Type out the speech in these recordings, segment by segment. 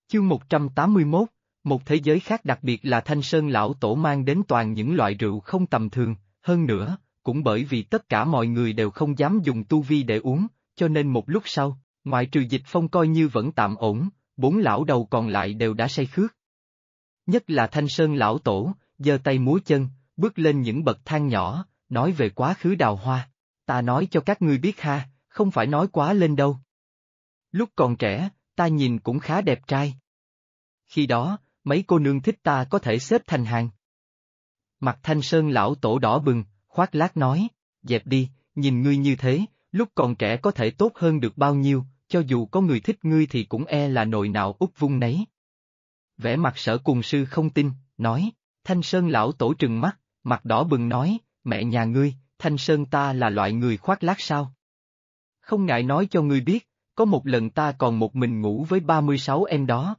Chương 181, một thế giới khác, đặc biệt là Thanh Sơn lão tổ mang đến toàn những loại rượu không tầm thường, hơn nữa, cũng bởi vì tất cả mọi người đều không dám dùng tu vi để uống, cho nên một lúc sau, ngoại trừ Dịch Phong coi như vẫn tạm ổn, bốn lão đầu còn lại đều đã say khước. Nhất là Thanh Sơn lão tổ, giơ tay múa chân, bước lên những bậc thang nhỏ, nói về quá khứ Đào Hoa. Ta nói cho các ngươi biết ha, không phải nói quá lên đâu. Lúc còn trẻ, ta nhìn cũng khá đẹp trai. Khi đó, mấy cô nương thích ta có thể xếp thành hàng. Mặt Thanh Sơn lão tổ đỏ bừng, khoác lác nói, dẹp đi, nhìn ngươi như thế, lúc còn trẻ có thể tốt hơn được bao nhiêu, cho dù có người thích ngươi thì cũng e là nồi nào úp vung nấy. Vẻ mặt Sở Cùng Sư không tin, nói, Thanh Sơn lão tổ trừng mắt, mặt đỏ bừng nói, mẹ nhà ngươi, Thanh Sơn ta là loại người khoác lác sao? Không ngại nói cho ngươi biết, có một lần ta còn một mình ngủ với 36 em đó.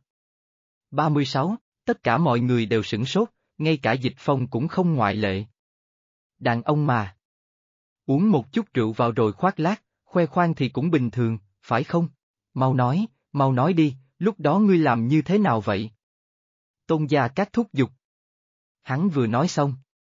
36, tất cả mọi người đều sửng sốt, ngay cả Dịch Phong cũng không ngoại lệ. Đàn ông mà. Uống một chút rượu vào rồi khoác lác, khoe khoang thì cũng bình thường, phải không? Mau nói đi, lúc đó ngươi làm như thế nào vậy? Tôn Gia Các thúc giục. Hắn vừa nói xong.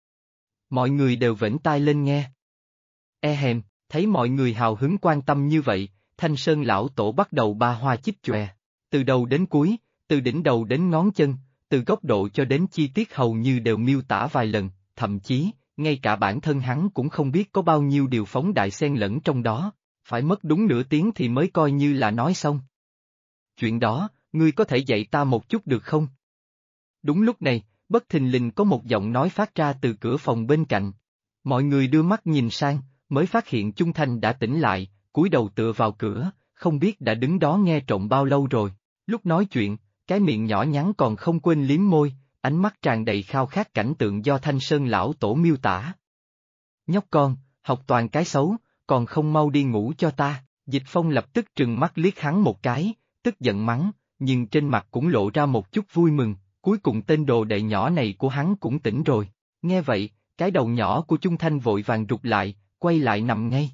Mọi người đều vểnh tai lên nghe. Hèm, thấy mọi người hào hứng quan tâm như vậy, Thanh Sơn lão tổ bắt đầu ba hoa chích chòe. Từ đầu đến cuối, từ đỉnh đầu đến ngón chân, từ góc độ cho đến chi tiết hầu như đều miêu tả vài lần, thậm chí, ngay cả bản thân hắn cũng không biết có bao nhiêu điều phóng đại xen lẫn trong đó, phải mất đúng nửa tiếng thì mới coi như là nói xong. Chuyện đó, ngươi có thể dạy ta một chút được không? Đúng lúc này, bất thình lình có một giọng nói phát ra từ cửa phòng bên cạnh. Mọi người đưa mắt nhìn sang, mới phát hiện Chung Thanh đã tỉnh lại, cúi đầu tựa vào cửa, không biết đã đứng đó nghe trộm bao lâu rồi. Lúc nói chuyện, cái miệng nhỏ nhắn còn không quên liếm môi, ánh mắt tràn đầy khao khát cảnh tượng do Thanh Sơn lão tổ miêu tả. Nhóc con, học toàn cái xấu, còn không mau đi ngủ cho ta. Dịch Phong lập tức trừng mắt liếc hắn một cái, tức giận mắng, nhưng trên mặt cũng lộ ra một chút vui mừng, cuối cùng tên đồ đệ nhỏ này của hắn cũng tỉnh rồi. Nghe vậy, cái đầu nhỏ của Chung Thanh vội vàng rụt lại, quay lại nằm ngay.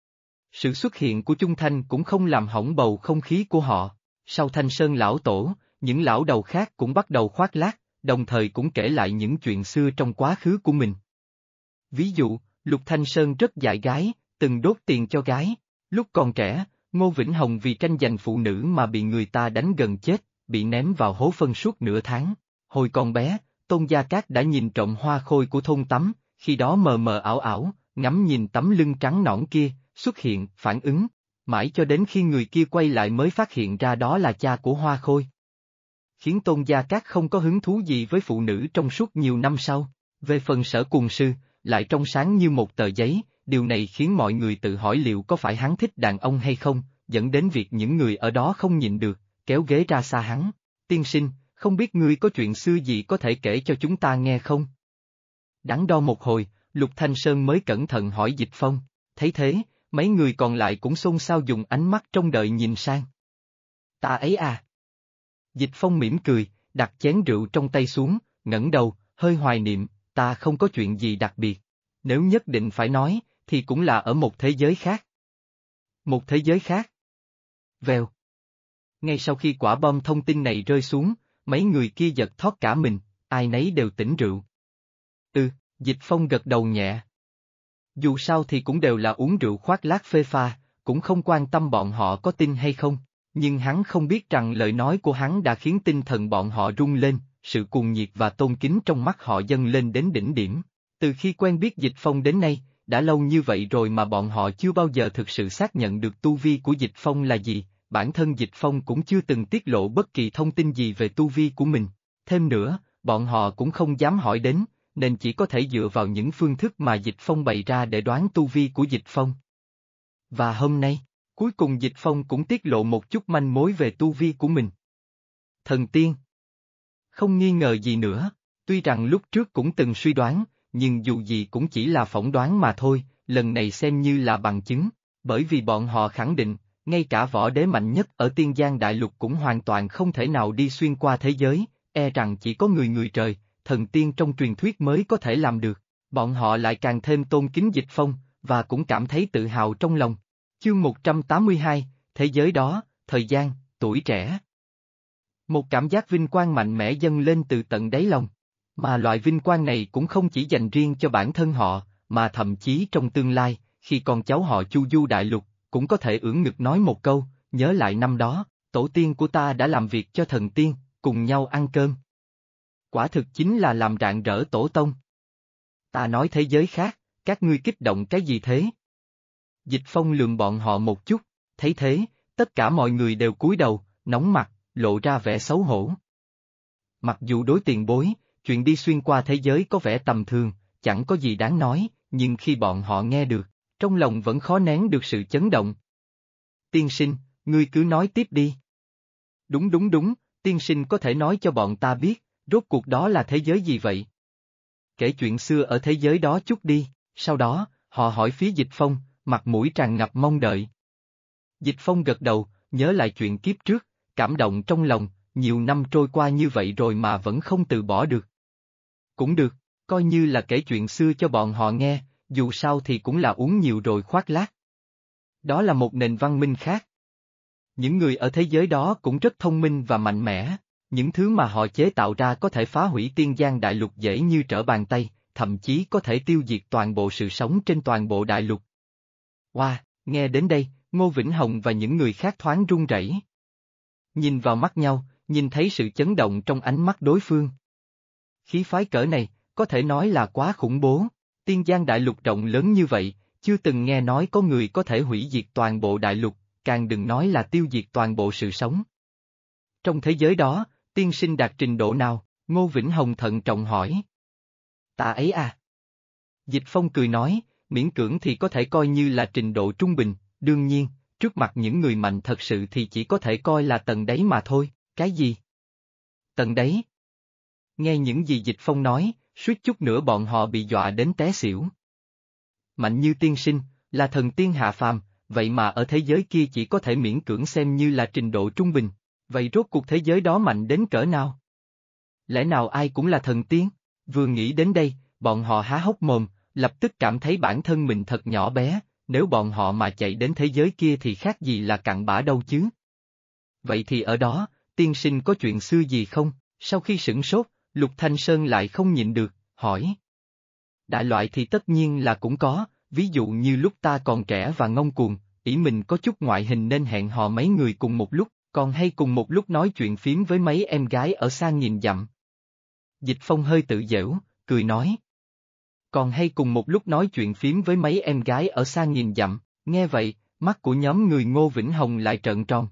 Sự xuất hiện của Chung Thanh cũng không làm hỏng bầu không khí của họ. Sau Thanh Sơn lão tổ, những lão đầu khác cũng bắt đầu khoác lác, đồng thời cũng kể lại những chuyện xưa trong quá khứ của mình. Ví dụ, Lục Thanh Sơn rất dại gái, từng đốt tiền cho gái. Lúc còn trẻ, Ngô Vĩnh Hồng vì tranh giành phụ nữ mà bị người ta đánh gần chết, bị ném vào hố phân suốt nửa tháng. Hồi còn bé, Tôn Gia Cát đã nhìn trộm hoa khôi của thôn Tắm, khi đó mờ mờ ảo ảo, ngắm nhìn tấm lưng trắng nõn kia, xuất hiện, phản ứng, mãi cho đến khi người kia quay lại mới phát hiện ra đó là cha của hoa khôi. Khiến Tôn Gia Cát không có hứng thú gì với phụ nữ trong suốt nhiều năm sau. Về phần Sở Cùng Sư, lại trong sáng như một tờ giấy, điều này khiến mọi người tự hỏi liệu có phải hắn thích đàn ông hay không, dẫn đến việc những người ở đó không nhịn được, kéo ghế ra xa hắn. Tiên sinh, không biết ngươi có chuyện xưa gì có thể kể cho chúng ta nghe không? Đắn đo một hồi, Lục Thanh Sơn mới cẩn thận hỏi Dịch Phong, thấy thế, mấy người còn lại cũng xôn xao dùng ánh mắt trông đợi nhìn sang. Ta ấy à? Dịch Phong mỉm cười, đặt chén rượu trong tay xuống, ngẩng đầu, hơi hoài niệm, ta không có chuyện gì đặc biệt. Nếu nhất định phải nói, thì cũng là ở một thế giới khác. Một thế giới khác? Vèo. Ngay sau khi quả bom thông tin này rơi xuống, mấy người kia giật thót cả mình, ai nấy đều tỉnh rượu. Dịch Phong gật đầu nhẹ. Dù sao thì cũng đều là uống rượu khoác lác phê pha, cũng không quan tâm bọn họ có tin hay không, nhưng hắn không biết rằng lời nói của hắn đã khiến tinh thần bọn họ rung lên, sự cuồng nhiệt và tôn kính trong mắt họ dâng lên đến đỉnh điểm. Từ khi quen biết Dịch Phong đến nay, đã lâu như vậy rồi mà bọn họ chưa bao giờ thực sự xác nhận được tu vi của Dịch Phong là gì, bản thân Dịch Phong cũng chưa từng tiết lộ bất kỳ thông tin gì về tu vi của mình. Thêm nữa, bọn họ cũng không dám hỏi đến, nên chỉ có thể dựa vào những phương thức mà Dịch Phong bày ra để đoán tu vi của Dịch Phong. Và hôm nay, cuối cùng Dịch Phong cũng tiết lộ một chút manh mối về tu vi của mình. Thần tiên. Không nghi ngờ gì nữa, tuy rằng lúc trước cũng từng suy đoán, nhưng dù gì cũng chỉ là phỏng đoán mà thôi, lần này xem như là bằng chứng, bởi vì bọn họ khẳng định, ngay cả võ đế mạnh nhất ở Tiên Giang Đại Lục cũng hoàn toàn không thể nào đi xuyên qua thế giới, e rằng chỉ có người trời, thần tiên trong truyền thuyết mới có thể làm được. Bọn họ lại càng thêm tôn kính Dịch Phong, và cũng cảm thấy tự hào trong lòng. Chương 182, thế giới đó, thời gian, tuổi trẻ. Một cảm giác vinh quang mạnh mẽ dâng lên từ tận đáy lòng. Mà loại vinh quang này cũng không chỉ dành riêng cho bản thân họ, mà thậm chí trong tương lai, khi con cháu họ chu du đại lục, cũng có thể ưỡn ngực nói một câu, nhớ lại năm đó, tổ tiên của ta đã làm việc cho thần tiên, cùng nhau ăn cơm. Quả thực chính là làm rạng rỡ tổ tông. Ta nói thế giới khác, các ngươi kích động cái gì thế? Dịch Phong lườm bọn họ một chút, thấy thế, tất cả mọi người đều cúi đầu, nóng mặt, lộ ra vẻ xấu hổ. Mặc dù đối tiền bối, chuyện đi xuyên qua thế giới có vẻ tầm thường, chẳng có gì đáng nói, nhưng khi bọn họ nghe được, trong lòng vẫn khó nén được sự chấn động. Tiên sinh, ngươi cứ nói tiếp đi. Đúng, tiên sinh có thể nói cho bọn ta biết, rốt cuộc đó là thế giới gì vậy? Kể chuyện xưa ở thế giới đó chút đi, sau đó, họ hỏi phía Dịch Phong, mặt mũi tràn ngập mong đợi. Dịch Phong gật đầu, nhớ lại chuyện kiếp trước, cảm động trong lòng, nhiều năm trôi qua như vậy rồi mà vẫn không từ bỏ được. Cũng được, coi như là kể chuyện xưa cho bọn họ nghe, dù sao thì cũng là uống nhiều rồi khoác lác. Đó là một nền văn minh khác. Những người ở thế giới đó cũng rất thông minh và mạnh mẽ, những thứ mà họ chế tạo ra có thể phá hủy tiên giang đại lục dễ như trở bàn tay, thậm chí có thể tiêu diệt toàn bộ sự sống trên toàn bộ đại lục. Wow, nghe đến đây, Ngô Vĩnh Hồng và những người khác thoáng run rẩy. Nhìn vào mắt nhau, nhìn thấy sự chấn động trong ánh mắt đối phương. Khí phái cỡ này, có thể nói là quá khủng bố, tiên giang đại lục rộng lớn như vậy, chưa từng nghe nói có người có thể hủy diệt toàn bộ đại lục, càng đừng nói là tiêu diệt toàn bộ sự sống. Trong thế giới đó, tiên sinh đạt trình độ nào? Ngô Vĩnh Hồng thận trọng hỏi. Ta ấy à? Dịch Phong cười nói, miễn cưỡng thì có thể coi như là trình độ trung bình, đương nhiên, trước mặt những người mạnh thật sự thì chỉ có thể coi là tầng đáy mà thôi. Cái gì? Tầng đáy? Nghe những gì Dịch Phong nói, suýt chút nữa bọn họ bị dọa đến té xỉu. Mạnh như tiên sinh, là thần tiên hạ phàm, vậy mà ở thế giới kia chỉ có thể miễn cưỡng xem như là trình độ trung bình, vậy rốt cuộc thế giới đó mạnh đến cỡ nào? Lẽ nào ai cũng là thần tiên? Vừa nghĩ đến đây, bọn họ há hốc mồm, lập tức cảm thấy bản thân mình thật nhỏ bé, nếu bọn họ mà chạy đến thế giới kia thì khác gì là cặn bã đâu chứ? Vậy thì ở đó, tiên sinh có chuyện xưa gì không? Sau khi sửng sốt, Lục Thanh Sơn lại không nhịn được, hỏi. Đại loại thì tất nhiên là cũng có, ví dụ như lúc ta còn trẻ và ngông cuồng, ý mình có chút ngoại hình nên hẹn hò mấy người cùng một lúc, còn hay cùng một lúc nói chuyện phím với mấy em gái ở xa nghìn dặm. Dịch Phong hơi tự giễu, cười nói. Còn hay cùng một lúc nói chuyện phím với mấy em gái ở xa nghìn dặm, nghe vậy, mắt của nhóm người Ngô Vĩnh Hồng lại trợn tròn.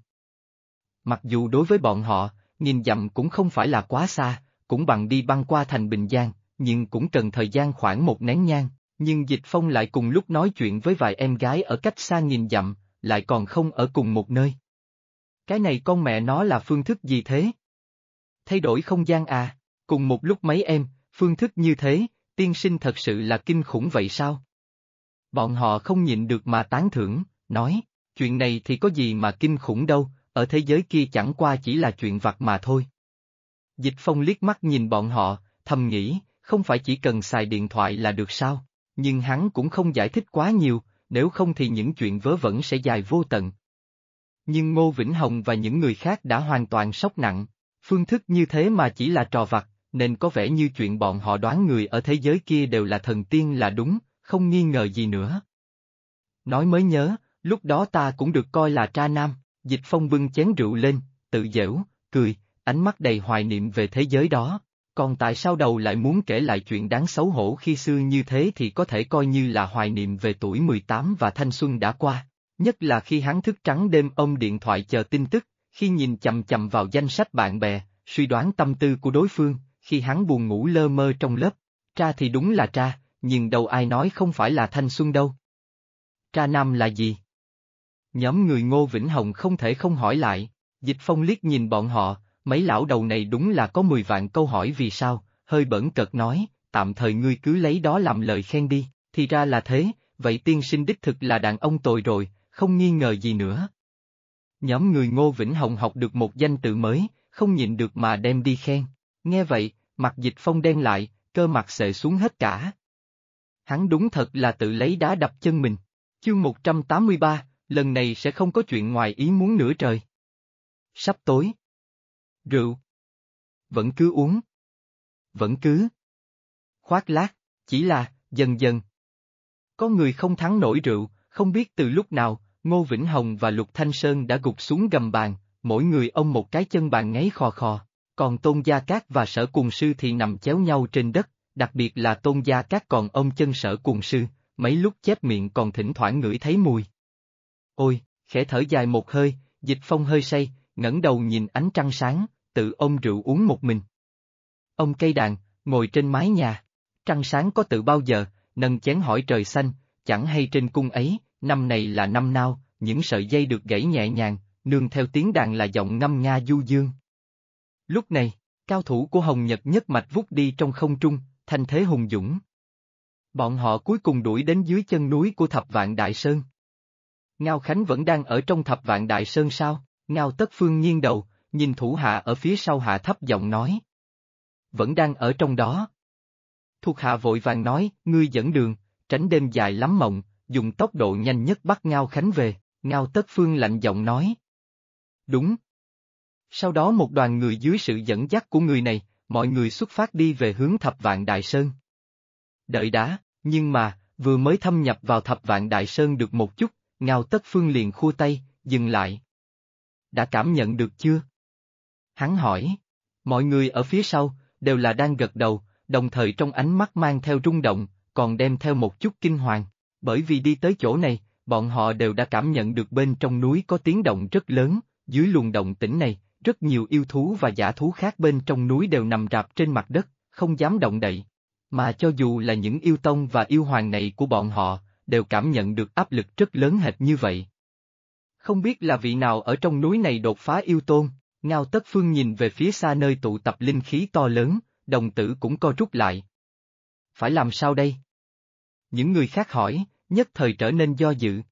Mặc dù đối với bọn họ, nghìn dặm cũng không phải là quá xa, cũng bằng đi băng qua thành Bình Giang, nhưng cũng cần thời gian khoảng một nén nhang, nhưng Dịch Phong lại cùng lúc nói chuyện với vài em gái ở cách xa nghìn dặm, lại còn không ở cùng một nơi. Cái này con mẹ nó là phương thức gì thế? Thay đổi không gian à? Cùng một lúc mấy em, phương thức như thế, tiên sinh thật sự là kinh khủng vậy sao? Bọn họ không nhịn được mà tán thưởng, nói, chuyện này thì có gì mà kinh khủng đâu, ở thế giới kia chẳng qua chỉ là chuyện vặt mà thôi. Dịch Phong liếc mắt nhìn bọn họ, thầm nghĩ, không phải chỉ cần xài điện thoại là được sao, nhưng hắn cũng không giải thích quá nhiều, nếu không thì những chuyện vớ vẩn sẽ dài vô tận. Nhưng Ngô Vĩnh Hồng và những người khác đã hoàn toàn sốc nặng, phương thức như thế mà chỉ là trò vặt, nên có vẻ như chuyện bọn họ đoán người ở thế giới kia đều là thần tiên là đúng, không nghi ngờ gì nữa. Nói mới nhớ, lúc đó ta cũng được coi là tra nam, Dịch Phong bưng chén rượu lên, tự giễu, cười, ánh mắt đầy hoài niệm về thế giới đó. Còn tại sao đầu lại muốn kể lại chuyện đáng xấu hổ khi xưa như thế thì có thể coi như là hoài niệm về tuổi 18 và thanh xuân đã qua. Nhất là khi hắn thức trắng đêm ôm điện thoại chờ tin tức, khi nhìn chằm chằm vào danh sách bạn bè, suy đoán tâm tư của đối phương, khi hắn buồn ngủ lơ mơ trong lớp. Tra thì đúng là tra, nhưng đâu ai nói không phải là thanh xuân đâu. Tra nam là gì? Nhóm người Ngô Vĩnh Hồng không thể không hỏi lại, Dịch Phong liếc nhìn bọn họ, mấy lão đầu này đúng là có 10 vạn câu hỏi vì sao, hơi bẩn cợt nói, tạm thời ngươi cứ lấy đó làm lời khen đi, thì ra là thế, vậy tiên sinh đích thực là đàn ông tồi rồi, không nghi ngờ gì nữa. Nhóm người Ngô Vĩnh Hồng học được một danh từ mới, không nhịn được mà đem đi khen, nghe vậy, mặt Dịch Phong đen lại, cơ mặt xệ xuống hết cả. Hắn đúng thật là tự lấy đá đập chân mình. Chương 183, lần này sẽ không có chuyện ngoài ý muốn nữa trời. Sắp tối. Rượu. Vẫn cứ uống. Vẫn cứ. Khoác lác, chỉ là, dần dần. Có người không thắng nổi rượu, không biết từ lúc nào, Ngô Vĩnh Hồng và Lục Thanh Sơn đã gục xuống gầm bàn, mỗi người ôm một cái chân bàn ngáy khò khò, còn Tôn Gia Cát và Sở Cuồng Sư thì nằm chéo nhau trên đất, đặc biệt là Tôn Gia Cát còn ôm chân Sở Cuồng Sư, mấy lúc chép miệng còn thỉnh thoảng ngửi thấy mùi. Ôi, khẽ thở dài một hơi, Dịch Phong hơi say, ngẩng đầu nhìn ánh trăng sáng, tự ôm rượu uống một mình. Ông cây đàn, ngồi trên mái nhà, trăng sáng có tự bao giờ, nâng chén hỏi trời xanh, chẳng hay trên cung ấy, năm này là năm nào, những sợi dây được gãy nhẹ nhàng, nương theo tiếng đàn là giọng ngâm nga du dương. Lúc này, cao thủ của Hồng Nhật nhất mạch vút đi trong không trung, thanh thế hùng dũng. Bọn họ cuối cùng đuổi đến dưới chân núi của Thập Vạn Đại Sơn. Ngao Khánh vẫn đang ở trong Thập Vạn Đại Sơn sao? Ngao Tất Phương nghiêng đầu, nhìn thủ hạ ở phía sau hạ thấp giọng nói. Vẫn đang ở trong đó. Thuộc hạ vội vàng nói, ngươi dẫn đường, tránh đêm dài lắm mộng, dùng tốc độ nhanh nhất bắt Ngao Khánh về, Ngao Tất Phương lạnh giọng nói. Đúng. Sau đó một đoàn người dưới sự dẫn dắt của người này, mọi người xuất phát đi về hướng Thập Vạn Đại Sơn. Đợi đã, nhưng mà, vừa mới thâm nhập vào Thập Vạn Đại Sơn được một chút, Ngao Tất Phương liền khua tay, dừng lại. Đã cảm nhận được chưa? Hắn hỏi. Mọi người ở phía sau, đều là đang gật đầu, đồng thời trong ánh mắt mang theo rung động, còn đem theo một chút kinh hoàng, bởi vì đi tới chỗ này, bọn họ đều đã cảm nhận được bên trong núi có tiếng động rất lớn, dưới luồng động tĩnh này, rất nhiều yêu thú và dã thú khác bên trong núi đều nằm rạp trên mặt đất, không dám động đậy. Mà cho dù là những yêu tông và yêu hoàng này của bọn họ, đều cảm nhận được áp lực rất lớn hệt như vậy. Không biết là vị nào ở trong núi này đột phá yêu tôn, Ngao Tất Phương nhìn về phía xa nơi tụ tập linh khí to lớn, đồng tử cũng co rút lại. Phải làm sao đây? Những người khác hỏi, nhất thời trở nên do dự.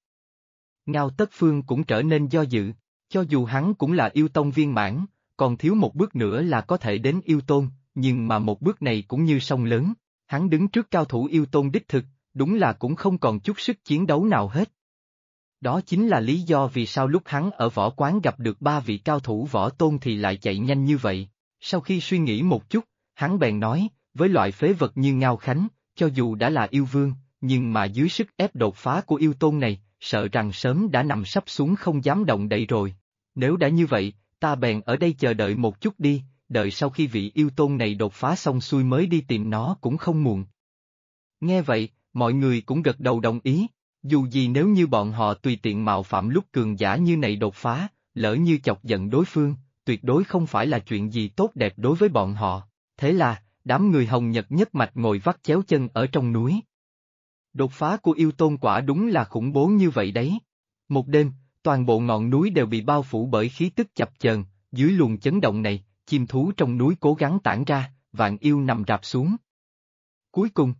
Ngao Tất Phương cũng trở nên do dự, cho dù hắn cũng là yêu tông viên mãn, còn thiếu một bước nữa là có thể đến yêu tôn, nhưng mà một bước này cũng như sông lớn, hắn đứng trước cao thủ yêu tôn đích thực, đúng là cũng không còn chút sức chiến đấu nào hết. Đó chính là lý do vì sao lúc hắn ở võ quán gặp được ba vị cao thủ võ tôn thì lại chạy nhanh như vậy. Sau khi suy nghĩ một chút, hắn bèn nói, với loại phế vật như Ngao Khánh, cho dù đã là yêu vương, nhưng mà dưới sức ép đột phá của yêu tôn này, sợ rằng sớm đã nằm sắp xuống không dám động đậy rồi. Nếu đã như vậy, ta bèn ở đây chờ đợi một chút đi, đợi sau khi vị yêu tôn này đột phá xong xuôi mới đi tìm nó cũng không muộn. Nghe vậy, mọi người cũng gật đầu đồng ý. Dù gì nếu như bọn họ tùy tiện mạo phạm lúc cường giả như này đột phá, lỡ như chọc giận đối phương, tuyệt đối không phải là chuyện gì tốt đẹp đối với bọn họ. Thế là, đám người Hồng Nhật nhất mạch ngồi vắt chéo chân ở trong núi. Đột phá của yêu tôn quả đúng là khủng bố như vậy đấy. Một đêm, toàn bộ ngọn núi đều bị bao phủ bởi khí tức chập chờn, dưới luồng chấn động này, chim thú trong núi cố gắng tản ra, vạn yêu nằm rạp xuống. Cuối cùng,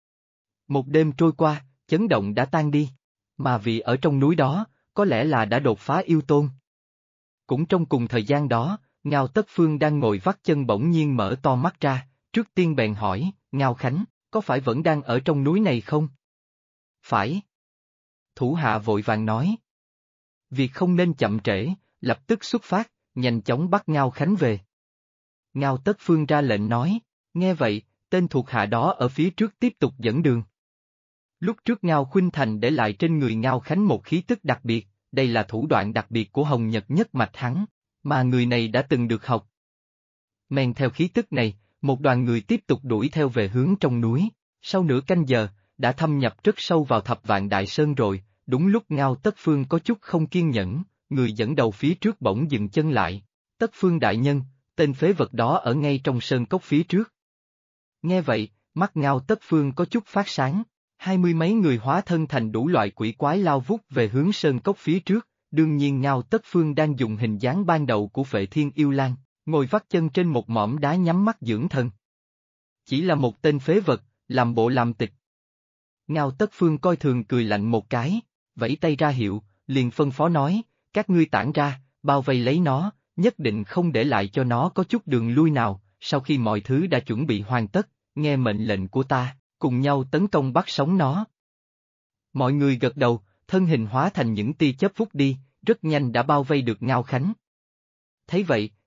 một đêm trôi qua, chấn động đã tan đi, mà vì ở trong núi đó, có lẽ là đã đột phá yêu tôn. Cũng trong cùng thời gian đó, Ngao Tất Phương đang ngồi vắt chân bỗng nhiên mở to mắt ra, trước tiên bèn hỏi, Ngao Khánh, có phải vẫn đang ở trong núi này không? Phải. Thủ hạ vội vàng nói. Việc không nên chậm trễ, lập tức xuất phát, nhanh chóng bắt Ngao Khánh về. Ngao Tất Phương ra lệnh nói, nghe vậy, tên thuộc hạ đó ở phía trước tiếp tục dẫn đường. Lúc trước Ngao Khuynh Thành để lại trên người Ngao Khánh một khí tức đặc biệt, đây là thủ đoạn đặc biệt của Hồng Nhật nhất mạch hắn, mà người này đã từng được học. Men theo khí tức này, một đoàn người tiếp tục đuổi theo về hướng trong núi, sau nửa canh giờ, đã thâm nhập rất sâu vào Thập Vạn Đại Sơn rồi, đúng lúc Ngao Tất Phương có chút không kiên nhẫn, người dẫn đầu phía trước bỗng dừng chân lại. Tất Phương đại nhân, tên phế vật đó ở ngay trong sơn cốc phía trước. Nghe vậy, mắt Ngao Tất Phương có chút phát sáng. 20 mấy người hóa thân thành đủ loại quỷ quái lao vút về hướng sơn cốc phía trước, đương nhiên Ngao Tất Phương đang dùng hình dáng ban đầu của Phệ Thiên Yêu Lang, ngồi vắt chân trên một mỏm đá nhắm mắt dưỡng thần. Chỉ là một tên phế vật, làm bộ làm tịch. Ngao Tất Phương coi thường cười lạnh một cái, vẫy tay ra hiệu, liền phân phó nói, các ngươi tản ra, bao vây lấy nó, nhất định không để lại cho nó có chút đường lui nào, sau khi mọi thứ đã chuẩn bị hoàn tất, nghe mệnh lệnh của ta. Cùng nhau tấn công bắt sống nó. Mọi người gật đầu, thân hình hóa thành những tia chớp vút đi, rất nhanh đã bao vây được Ngao Khánh. Thấy vậy,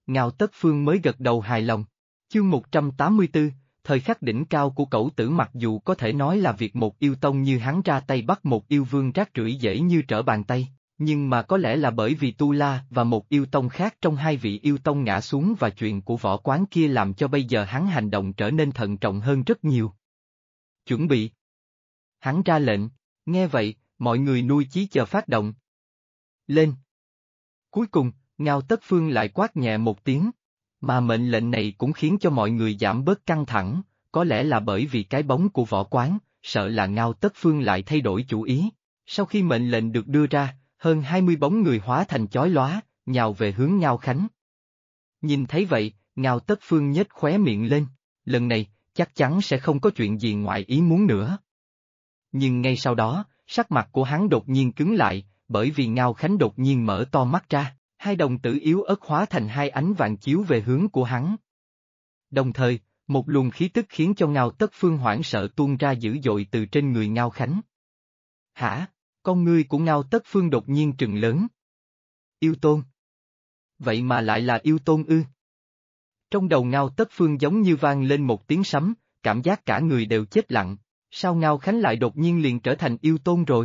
Ngao Tất Phương mới gật đầu hài lòng. Chương 184, thời khắc đỉnh cao của Cẩu Tử mặc dù có thể nói là việc một yêu tông như hắn ra tay bắt một yêu vương rác rưởi dễ như trở bàn tay, nhưng mà có lẽ là bởi vì Tu La và một yêu tông khác trong hai vị yêu tông ngã xuống và chuyện của Võ Quán kia làm cho bây giờ hắn hành động trở nên thận trọng hơn rất nhiều. Chuẩn bị. Hắn ra lệnh, nghe vậy, mọi người nuôi chí chờ phát động. Lên. Cuối cùng, Ngao Tất Phương lại quát nhẹ một tiếng, mà mệnh lệnh này cũng khiến cho mọi người giảm bớt căng thẳng, có lẽ là bởi vì cái bóng của Võ Quán, sợ là Ngao Tất Phương lại thay đổi chủ ý. Sau khi mệnh lệnh được đưa ra, hơn 20 bóng người hóa thành chói lóa, nhào về hướng Ngao Khánh. Nhìn thấy vậy, Ngao Tất Phương nhếch khóe miệng lên, lần này, chắc chắn sẽ không có chuyện gì ngoài ý muốn nữa. Nhưng ngay sau đó, sắc mặt của hắn đột nhiên cứng lại, bởi vì Ngao Khánh đột nhiên mở to mắt ra, hai đồng tử yếu ớt hóa thành hai ánh vàng chiếu về hướng của hắn. Đồng thời, một luồng khí tức khiến cho Ngao Tất Phương hoảng sợ tuôn ra dữ dội từ trên người Ngao Khánh. Hả? Con ngươi của Ngao Tất Phương đột nhiên trừng lớn. Yêu tôn. Vậy mà lại là yêu tôn ư? Trong đầu Ngao Tất Phương giống như vang lên một tiếng sấm, cảm giác cả người đều chết lặng, sao Ngao Khánh lại đột nhiên liền trở thành yêu tôn rồi?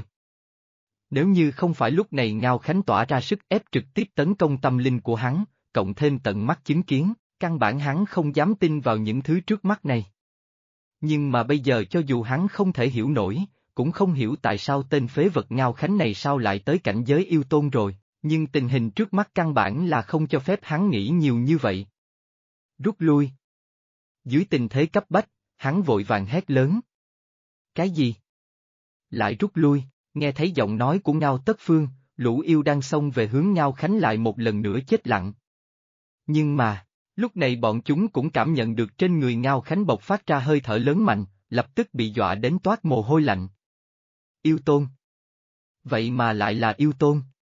Nếu như không phải lúc này Ngao Khánh tỏa ra sức ép trực tiếp tấn công tâm linh của hắn, cộng thêm tận mắt chứng kiến, căn bản hắn không dám tin vào những thứ trước mắt này. Nhưng mà bây giờ cho dù hắn không thể hiểu nổi, cũng không hiểu tại sao tên phế vật Ngao Khánh này sao lại tới cảnh giới yêu tôn rồi, nhưng tình hình trước mắt căn bản là không cho phép hắn nghĩ nhiều như vậy. Rút lui. Dưới tình thế cấp bách, hắn vội vàng hét lớn. Cái gì? Lại rút lui, nghe thấy giọng nói của Ngao Tất Phương, lũ yêu đang xông về hướng Ngao Khánh lại một lần nữa chết lặng. Nhưng mà, lúc này bọn chúng cũng cảm nhận được trên người Ngao Khánh bộc phát ra hơi thở lớn mạnh, lập tức bị dọa đến toát mồ hôi lạnh. Yêu tôn. Vậy mà lại là yêu tôn.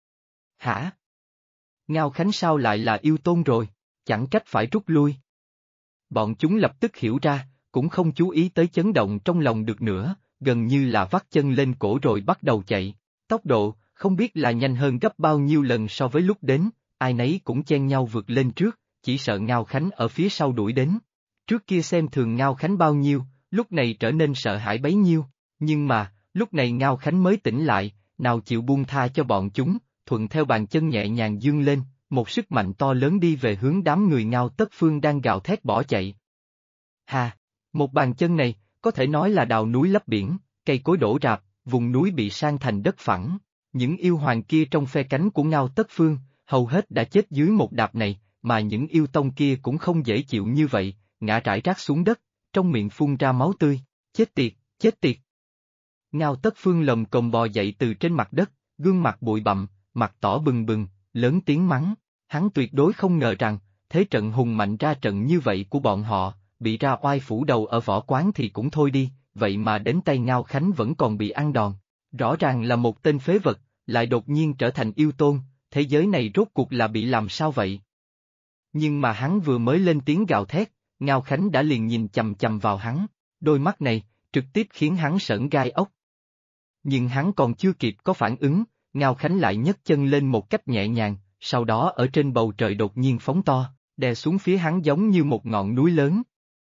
Hả? Ngao Khánh sao lại là yêu tôn rồi, chẳng trách phải rút lui. Bọn chúng lập tức hiểu ra, cũng không chú ý tới chấn động trong lòng được nữa, gần như là vắt chân lên cổ rồi bắt đầu chạy. Tốc độ, không biết là nhanh hơn gấp bao nhiêu lần so với lúc đến, ai nấy cũng chen nhau vượt lên trước, chỉ sợ Ngao Khánh ở phía sau đuổi đến. Trước kia xem thường Ngao Khánh bao nhiêu, lúc này trở nên sợ hãi bấy nhiêu, nhưng mà, lúc này Ngao Khánh mới tỉnh lại, nào chịu buông tha cho bọn chúng, thuận theo bàn chân nhẹ nhàng dương lên, một sức mạnh to lớn đi về hướng đám người Ngao Tất Phương đang gào thét bỏ chạy. Hà, một bàn chân này, có thể nói là đào núi lấp biển, cây cối đổ rạp, vùng núi bị san thành đất phẳng. Những yêu hoàng kia trong phe cánh của Ngao Tất Phương, hầu hết đã chết dưới một đạp này, mà những yêu tông kia cũng không dễ chịu như vậy, ngã rải rác xuống đất, trong miệng phun ra máu tươi, chết tiệt, chết tiệt. Ngao Tất Phương lồm cồm bò dậy từ trên mặt đất, gương mặt bụi bặm, mặt tỏ bừng bừng, lớn tiếng mắng, hắn tuyệt đối không ngờ rằng, thế trận hùng mạnh ra trận như vậy của bọn họ, bị ra oai phủ đầu ở Võ Quán thì cũng thôi đi, vậy mà đến tay Ngao Khánh vẫn còn bị ăn đòn. Rõ ràng là một tên phế vật, lại đột nhiên trở thành yêu tôn, thế giới này rốt cuộc là bị làm sao vậy? Nhưng mà hắn vừa mới lên tiếng gào thét, Ngao Khánh đã liền nhìn chằm chằm vào hắn, đôi mắt này, trực tiếp khiến hắn sởn gai ốc. Nhưng hắn còn chưa kịp có phản ứng, Ngao Khánh lại nhấc chân lên một cách nhẹ nhàng, sau đó ở trên bầu trời đột nhiên phóng to, đè xuống phía hắn giống như một ngọn núi lớn.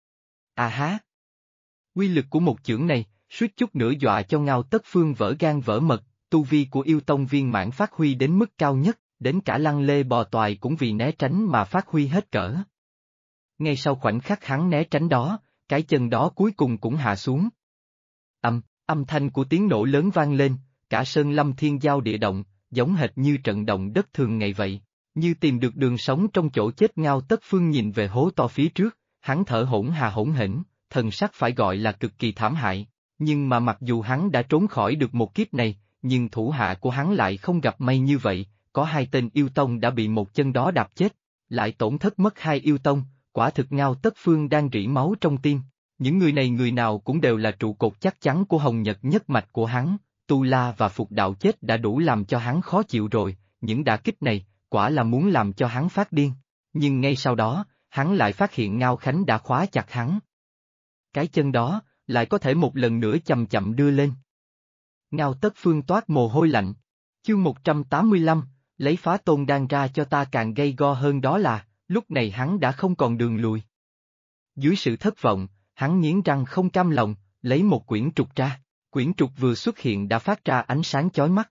À há! Quy lực của một chưởng này, suýt chút nữa dọa cho Ngao Tất Phương vỡ gan vỡ mật, tu vi của yêu tông viên mãn phát huy đến mức cao nhất, đến cả lăng lê bò toài cũng vì né tránh mà phát huy hết cỡ. Ngay sau khoảnh khắc hắn né tránh đó, cái chân đó cuối cùng cũng hạ xuống. Âm thanh của tiếng nổ lớn vang lên, cả sơn lâm thiên giao địa động, giống hệt như trận động đất thường ngày vậy, như tìm được đường sống trong chỗ chết. Ngao Tất Phương nhìn về hố to phía trước, hắn thở hổn hển, thần sắc phải gọi là cực kỳ thảm hại, nhưng mà mặc dù hắn đã trốn khỏi được một kiếp này, nhưng thủ hạ của hắn lại không gặp may như vậy, có hai tên yêu tông đã bị một chân đó đạp chết, lại tổn thất mất hai yêu tông, quả thực Ngao Tất Phương đang rỉ máu trong tim. Những người này người nào cũng đều là trụ cột chắc chắn của Hồng Nhật nhất mạch của hắn, Tu La và Phục Đạo chết đã đủ làm cho hắn khó chịu rồi, những đả kích này, quả là muốn làm cho hắn phát điên. Nhưng ngay sau đó, hắn lại phát hiện Ngao Khánh đã khóa chặt hắn. Cái chân đó, lại có thể một lần nữa chậm chậm đưa lên. Ngao Tất Phương toát mồ hôi lạnh. Chương 185, lấy Phá Tôn Đan ra cho ta càng gây go hơn đó là, lúc này hắn đã không còn đường lùi. Dưới sự thất vọng, hắn nghiến răng không cam lòng, lấy một quyển trục ra. Quyển trục vừa xuất hiện đã phát ra ánh sáng chói mắt.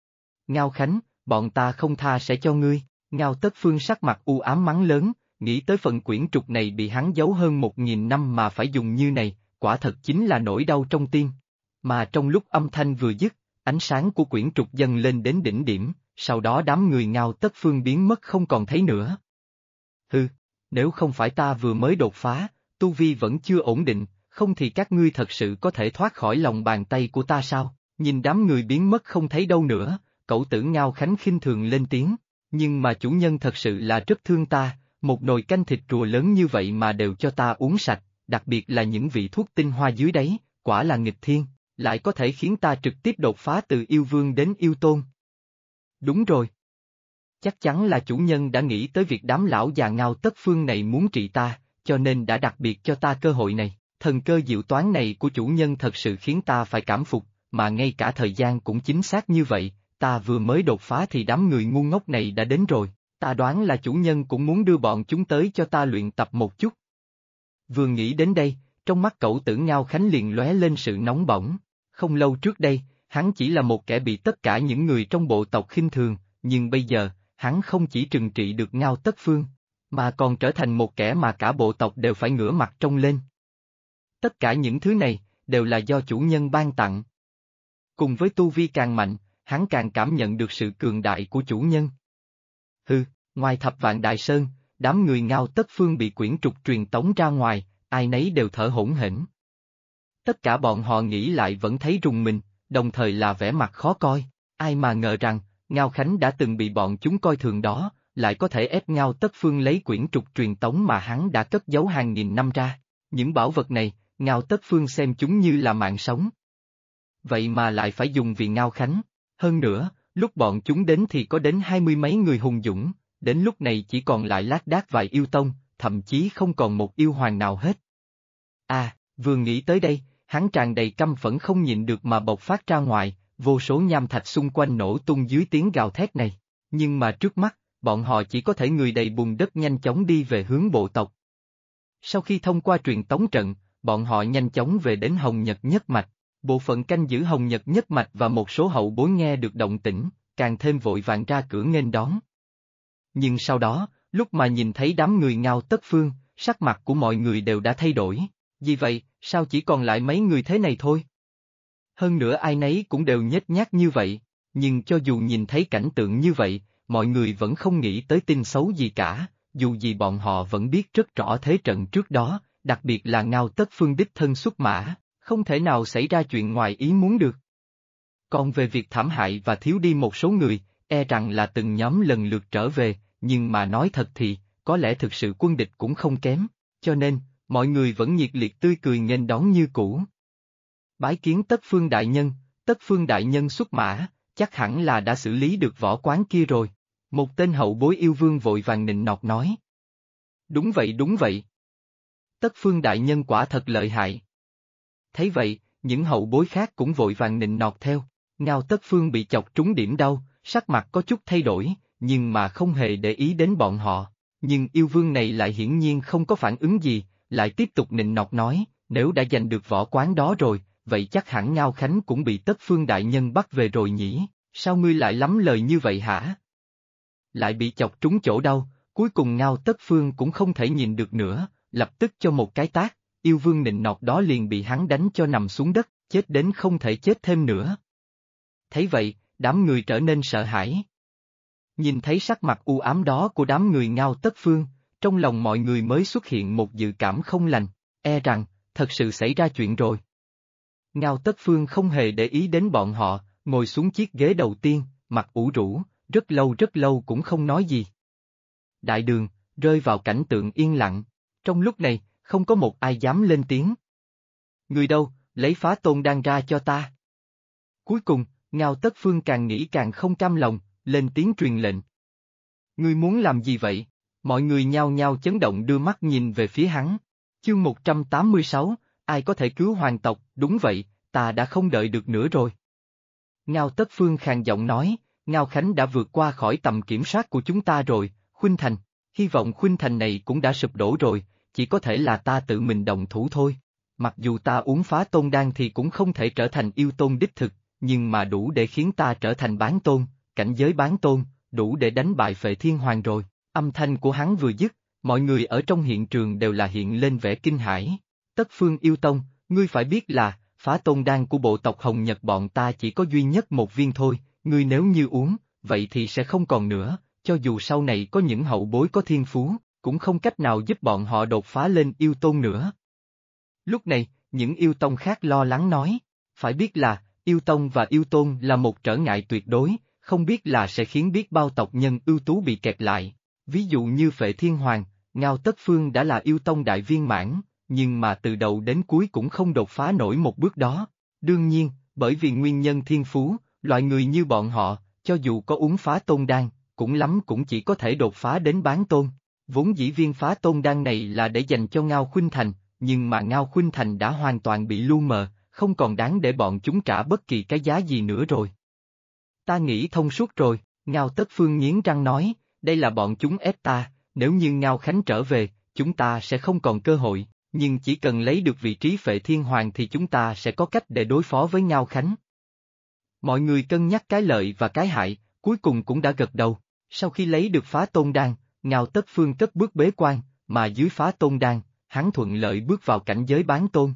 Ngao Khánh, bọn ta không tha sẽ cho ngươi. Ngao Tất Phương sắc mặt u ám mắng lớn, nghĩ tới phần quyển trục này bị hắn giấu hơn 1000 năm mà phải dùng như này, quả thật chính là nỗi đau trong tim. Mà trong lúc âm thanh vừa dứt, ánh sáng của quyển trục dâng lên đến đỉnh điểm, sau đó đám người Ngao Tất Phương biến mất không còn thấy nữa. Hừ, nếu không phải ta vừa mới đột phá, tu vi vẫn chưa ổn định, không thì các ngươi thật sự có thể thoát khỏi lòng bàn tay của ta sao? Nhìn đám người biến mất không thấy đâu nữa, cậu tử Ngao Khánh khinh thường lên tiếng, nhưng mà chủ nhân thật sự là rất thương ta, một nồi canh thịt rùa lớn như vậy mà đều cho ta uống sạch, đặc biệt là những vị thuốc tinh hoa dưới đấy, quả là nghịch thiên, lại có thể khiến ta trực tiếp đột phá từ yêu vương đến yêu tôn. Đúng rồi. Chắc chắn là chủ nhân đã nghĩ tới việc đám lão già Ngao Tất Phương này muốn trị ta, cho nên đã đặc biệt cho ta cơ hội này. Thần cơ diệu toán này của chủ nhân thật sự khiến ta phải cảm phục, mà ngay cả thời gian cũng chính xác như vậy, ta vừa mới đột phá thì đám người ngu ngốc này đã đến rồi, ta đoán là chủ nhân cũng muốn đưa bọn chúng tới cho ta luyện tập một chút. Vừa nghĩ đến đây, trong mắt cậu tử Ngao Khánh liền lóe lên sự nóng bỏng, không lâu trước đây, hắn chỉ là một kẻ bị tất cả những người trong bộ tộc khinh thường, nhưng bây giờ, hắn không chỉ trừng trị được Ngao Tất Phương, mà còn trở thành một kẻ mà cả bộ tộc đều phải ngửa mặt trông lên. Tất cả những thứ này, đều là do chủ nhân ban tặng. Cùng với tu vi càng mạnh, hắn càng cảm nhận được sự cường đại của chủ nhân. Hừ, ngoài Thập Vạn Đại Sơn, đám người Ngao Tất Phương bị quyển trục truyền tống ra ngoài, ai nấy đều thở hổn hển. Tất cả bọn họ nghĩ lại vẫn thấy rùng mình, đồng thời là vẻ mặt khó coi, ai mà ngờ rằng, Ngao Khánh đã từng bị bọn chúng coi thường đó, lại có thể ép Ngao Tất Phương lấy quyển trục truyền tống mà hắn đã cất giấu hàng nghìn năm ra. Những bảo vật này, Ngao Tất Phương xem chúng như là mạng sống. Vậy mà lại phải dùng vì Ngao Khánh. Hơn nữa, lúc bọn chúng đến thì có đến 20 mấy người hùng dũng, đến lúc này chỉ còn lại lác đác vài yêu tông, thậm chí không còn một yêu hoàng nào hết. Vừa nghĩ tới đây, hắn tràn đầy căm phẫn không nhịn được mà bộc phát ra ngoài, vô số nham thạch xung quanh nổ tung dưới tiếng gào thét này. Nhưng mà trước mắt, bọn họ chỉ có thể người đầy bùn đất nhanh chóng đi về hướng bộ tộc. Sau khi thông qua truyền tống trận, bọn họ nhanh chóng về đến Hồng Nhật Nhất Mạch. Bộ phận canh giữ Hồng Nhật Nhất Mạch và một số hậu bối nghe được động tĩnh, càng thêm vội vàng ra cửa nghênh đón. Nhưng sau đó, lúc mà nhìn thấy đám người Ngao Tất Phương, sắc mặt của mọi người đều đã thay đổi. Vì vậy, sao chỉ còn lại mấy người thế này thôi? Hơn nữa ai nấy cũng đều nhếch nhác như vậy, nhưng cho dù nhìn thấy cảnh tượng như vậy, mọi người vẫn không nghĩ tới tin xấu gì cả, dù gì bọn họ vẫn biết rất rõ thế trận trước đó, đặc biệt là Ngao Tất Phương đích thân xuất mã, không thể nào xảy ra chuyện ngoài ý muốn được. Còn về việc thảm hại và thiếu đi một số người, e rằng là từng nhóm lần lượt trở về, nhưng mà nói thật thì, có lẽ thực sự quân địch cũng không kém, cho nên, mọi người vẫn nhiệt liệt tươi cười nghênh đón như cũ. Bái kiến Tất Phương đại nhân xuất mã, chắc hẳn là đã xử lý được võ quán kia rồi. Một tên hậu bối yêu vương vội vàng nịnh nọt nói. Đúng vậy. Tất Phương đại nhân quả thật lợi hại. Thấy vậy, những hậu bối khác cũng vội vàng nịnh nọt theo. Ngao Tất Phương bị chọc trúng điểm đau, sắc mặt có chút thay đổi, nhưng mà không hề để ý đến bọn họ. Nhưng yêu vương này lại hiển nhiên không có phản ứng gì, lại tiếp tục nịnh nọt nói, nếu đã giành được võ quán đó rồi, vậy chắc hẳn Ngao Khánh cũng bị Tất Phương đại nhân bắt về rồi nhỉ, sao ngươi lại lắm lời như vậy hả? Lại bị chọc trúng chỗ đau, cuối cùng Ngao Tất Phương cũng không thể nhìn được nữa, lập tức cho một cái tát, yêu vương nịnh nọt đó liền bị hắn đánh cho nằm xuống đất, chết đến không thể chết thêm nữa. Thấy vậy, đám người trở nên sợ hãi. Nhìn thấy sắc mặt u ám đó của đám người Ngao Tất Phương, trong lòng mọi người mới xuất hiện một dự cảm không lành, e rằng, thật sự xảy ra chuyện rồi. Ngao Tất Phương không hề để ý đến bọn họ, ngồi xuống chiếc ghế đầu tiên, mặt ủ rũ, rất lâu cũng không nói gì. Đại đường, rơi vào cảnh tượng yên lặng, trong lúc này, không có một ai dám lên tiếng. Người đâu, lấy phá tôn đan ra cho ta. Cuối cùng, Ngao Tất Phương càng nghĩ càng không cam lòng, lên tiếng truyền lệnh. Ngươi muốn làm gì vậy? Mọi người nhao nhao chấn động đưa mắt nhìn về phía hắn. Chương 186, ai có thể cứu hoàng tộc? Đúng vậy, ta đã không đợi được nữa rồi. Ngao Tất Phương khàn giọng nói, Ngao Khánh đã vượt qua khỏi tầm kiểm soát của chúng ta rồi, Khuynh Thành. Hy vọng khuynh thành này cũng đã sụp đổ rồi, chỉ có thể là ta tự mình động thủ thôi. Mặc dù ta uống phá tôn đan thì cũng không thể trở thành yêu tôn đích thực, nhưng mà đủ để khiến ta trở thành bán tôn, cảnh giới bán tôn, đủ để đánh bại Phệ Thiên Hoàng rồi. Âm thanh của hắn vừa dứt, mọi người ở trong hiện trường đều là hiện lên vẻ kinh hãi. Tất Phương Yêu Tông, ngươi phải biết là, phá tôn đan của bộ tộc Hồng Nhật bọn ta chỉ có duy nhất một viên thôi, ngươi nếu như uống, vậy thì sẽ không còn nữa, cho dù sau này có những hậu bối có thiên phú, cũng không cách nào giúp bọn họ đột phá lên yêu tôn nữa. Lúc này, những yêu tông khác lo lắng nói, phải biết là, yêu tông và yêu tôn là một trở ngại tuyệt đối, không biết là sẽ khiến biết bao tộc nhân ưu tú bị kẹt lại. Ví dụ như Phệ Thiên Hoàng, Ngao Tất Phương đã là yêu tông đại viên mãn, nhưng mà từ đầu đến cuối cũng không đột phá nổi một bước đó. Đương nhiên, bởi vì nguyên nhân thiên phú, loại người như bọn họ, cho dù có uống phá tôn đan, cũng lắm cũng chỉ có thể đột phá đến bán tôn. Vốn dĩ viên phá tôn đan này là để dành cho Ngao Khuynh Thành, nhưng mà Ngao Khuynh Thành đã hoàn toàn bị lu mờ, không còn đáng để bọn chúng trả bất kỳ cái giá gì nữa rồi. Ta nghĩ thông suốt rồi, Ngao Tất Phương nghiến răng nói, đây là bọn chúng ép ta, nếu như Ngao Khánh trở về, chúng ta sẽ không còn cơ hội, nhưng chỉ cần lấy được vị trí Phệ Thiên Hoàng thì chúng ta sẽ có cách để đối phó với Ngao Khánh. Mọi người cân nhắc cái lợi và cái hại, cuối cùng cũng đã gật đầu. Sau khi lấy được phá tôn đan, Ngao Tất Phương cất bước bế quan, mà dưới phá tôn đan, hắn thuận lợi bước vào cảnh giới bán tôn.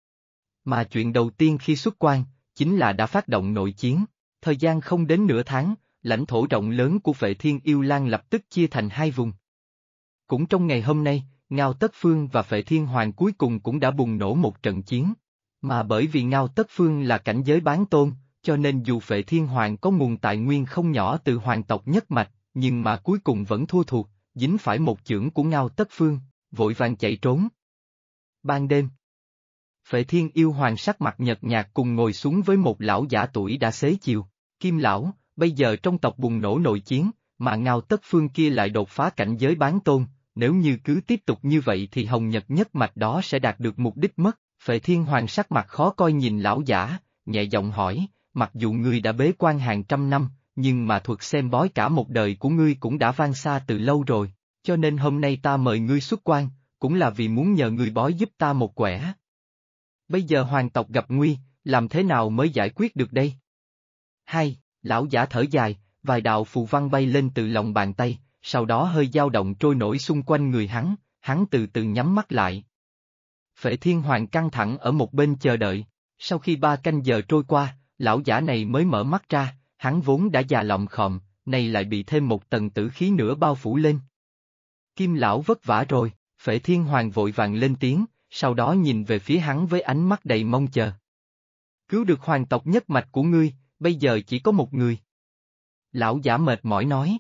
Mà chuyện đầu tiên khi xuất quan, chính là đã phát động nội chiến. Thời gian không đến nửa tháng, lãnh thổ rộng lớn của Phệ Thiên Yêu Lang lập tức chia thành hai vùng. Cũng trong ngày hôm nay, Ngao Tất Phương và Phệ Thiên Hoàng cuối cùng cũng đã bùng nổ một trận chiến. Mà bởi vì Ngao Tất Phương là cảnh giới bán tôn, cho nên dù Phệ Thiên Hoàng có nguồn tài nguyên không nhỏ từ hoàng tộc nhất mạch, nhưng mà cuối cùng vẫn thua cuộc, dính phải một chưởng của Ngao Tất Phương, vội vàng chạy trốn. Ban đêm, Phệ Thiên Yêu Hoàng sắc mặt nhợt nhạt cùng ngồi xuống với một lão giả tuổi đã xế chiều. Kim lão, bây giờ trong tộc bùng nổ nội chiến, mà Ngao Tất Phương kia lại đột phá cảnh giới bán tôn, nếu như cứ tiếp tục như vậy thì Hồng Nhật nhất mạch đó sẽ đạt được mục đích mất. Phệ Thiên Hoàng sắc mặt khó coi nhìn lão giả, nhẹ giọng hỏi, mặc dù ngươi đã bế quan hàng trăm năm, nhưng mà thuật xem bói cả một đời của ngươi cũng đã vang xa từ lâu rồi, cho nên hôm nay ta mời ngươi xuất quan, cũng là vì muốn nhờ người bói giúp ta một quẻ. Bây giờ hoàng tộc gặp nguy, làm thế nào mới giải quyết được đây? Hay, lão giả thở dài, vài đạo phù văn bay lên từ lòng bàn tay, sau đó hơi dao động trôi nổi xung quanh người hắn từ từ nhắm mắt lại. Phệ Thiên Hoàng căng thẳng ở một bên chờ đợi, sau khi 3 canh giờ trôi qua, lão giả này mới mở mắt ra, hắn vốn đã già lọm khòm, nay lại bị thêm một tầng tử khí nữa bao phủ lên. Kim lão vất vả rồi, Phệ Thiên Hoàng vội vàng lên tiếng, sau đó nhìn về phía hắn với ánh mắt đầy mong chờ. Cứu được hoàng tộc nhất mạch của ngươi, bây giờ chỉ có một người. Lão giả mệt mỏi nói.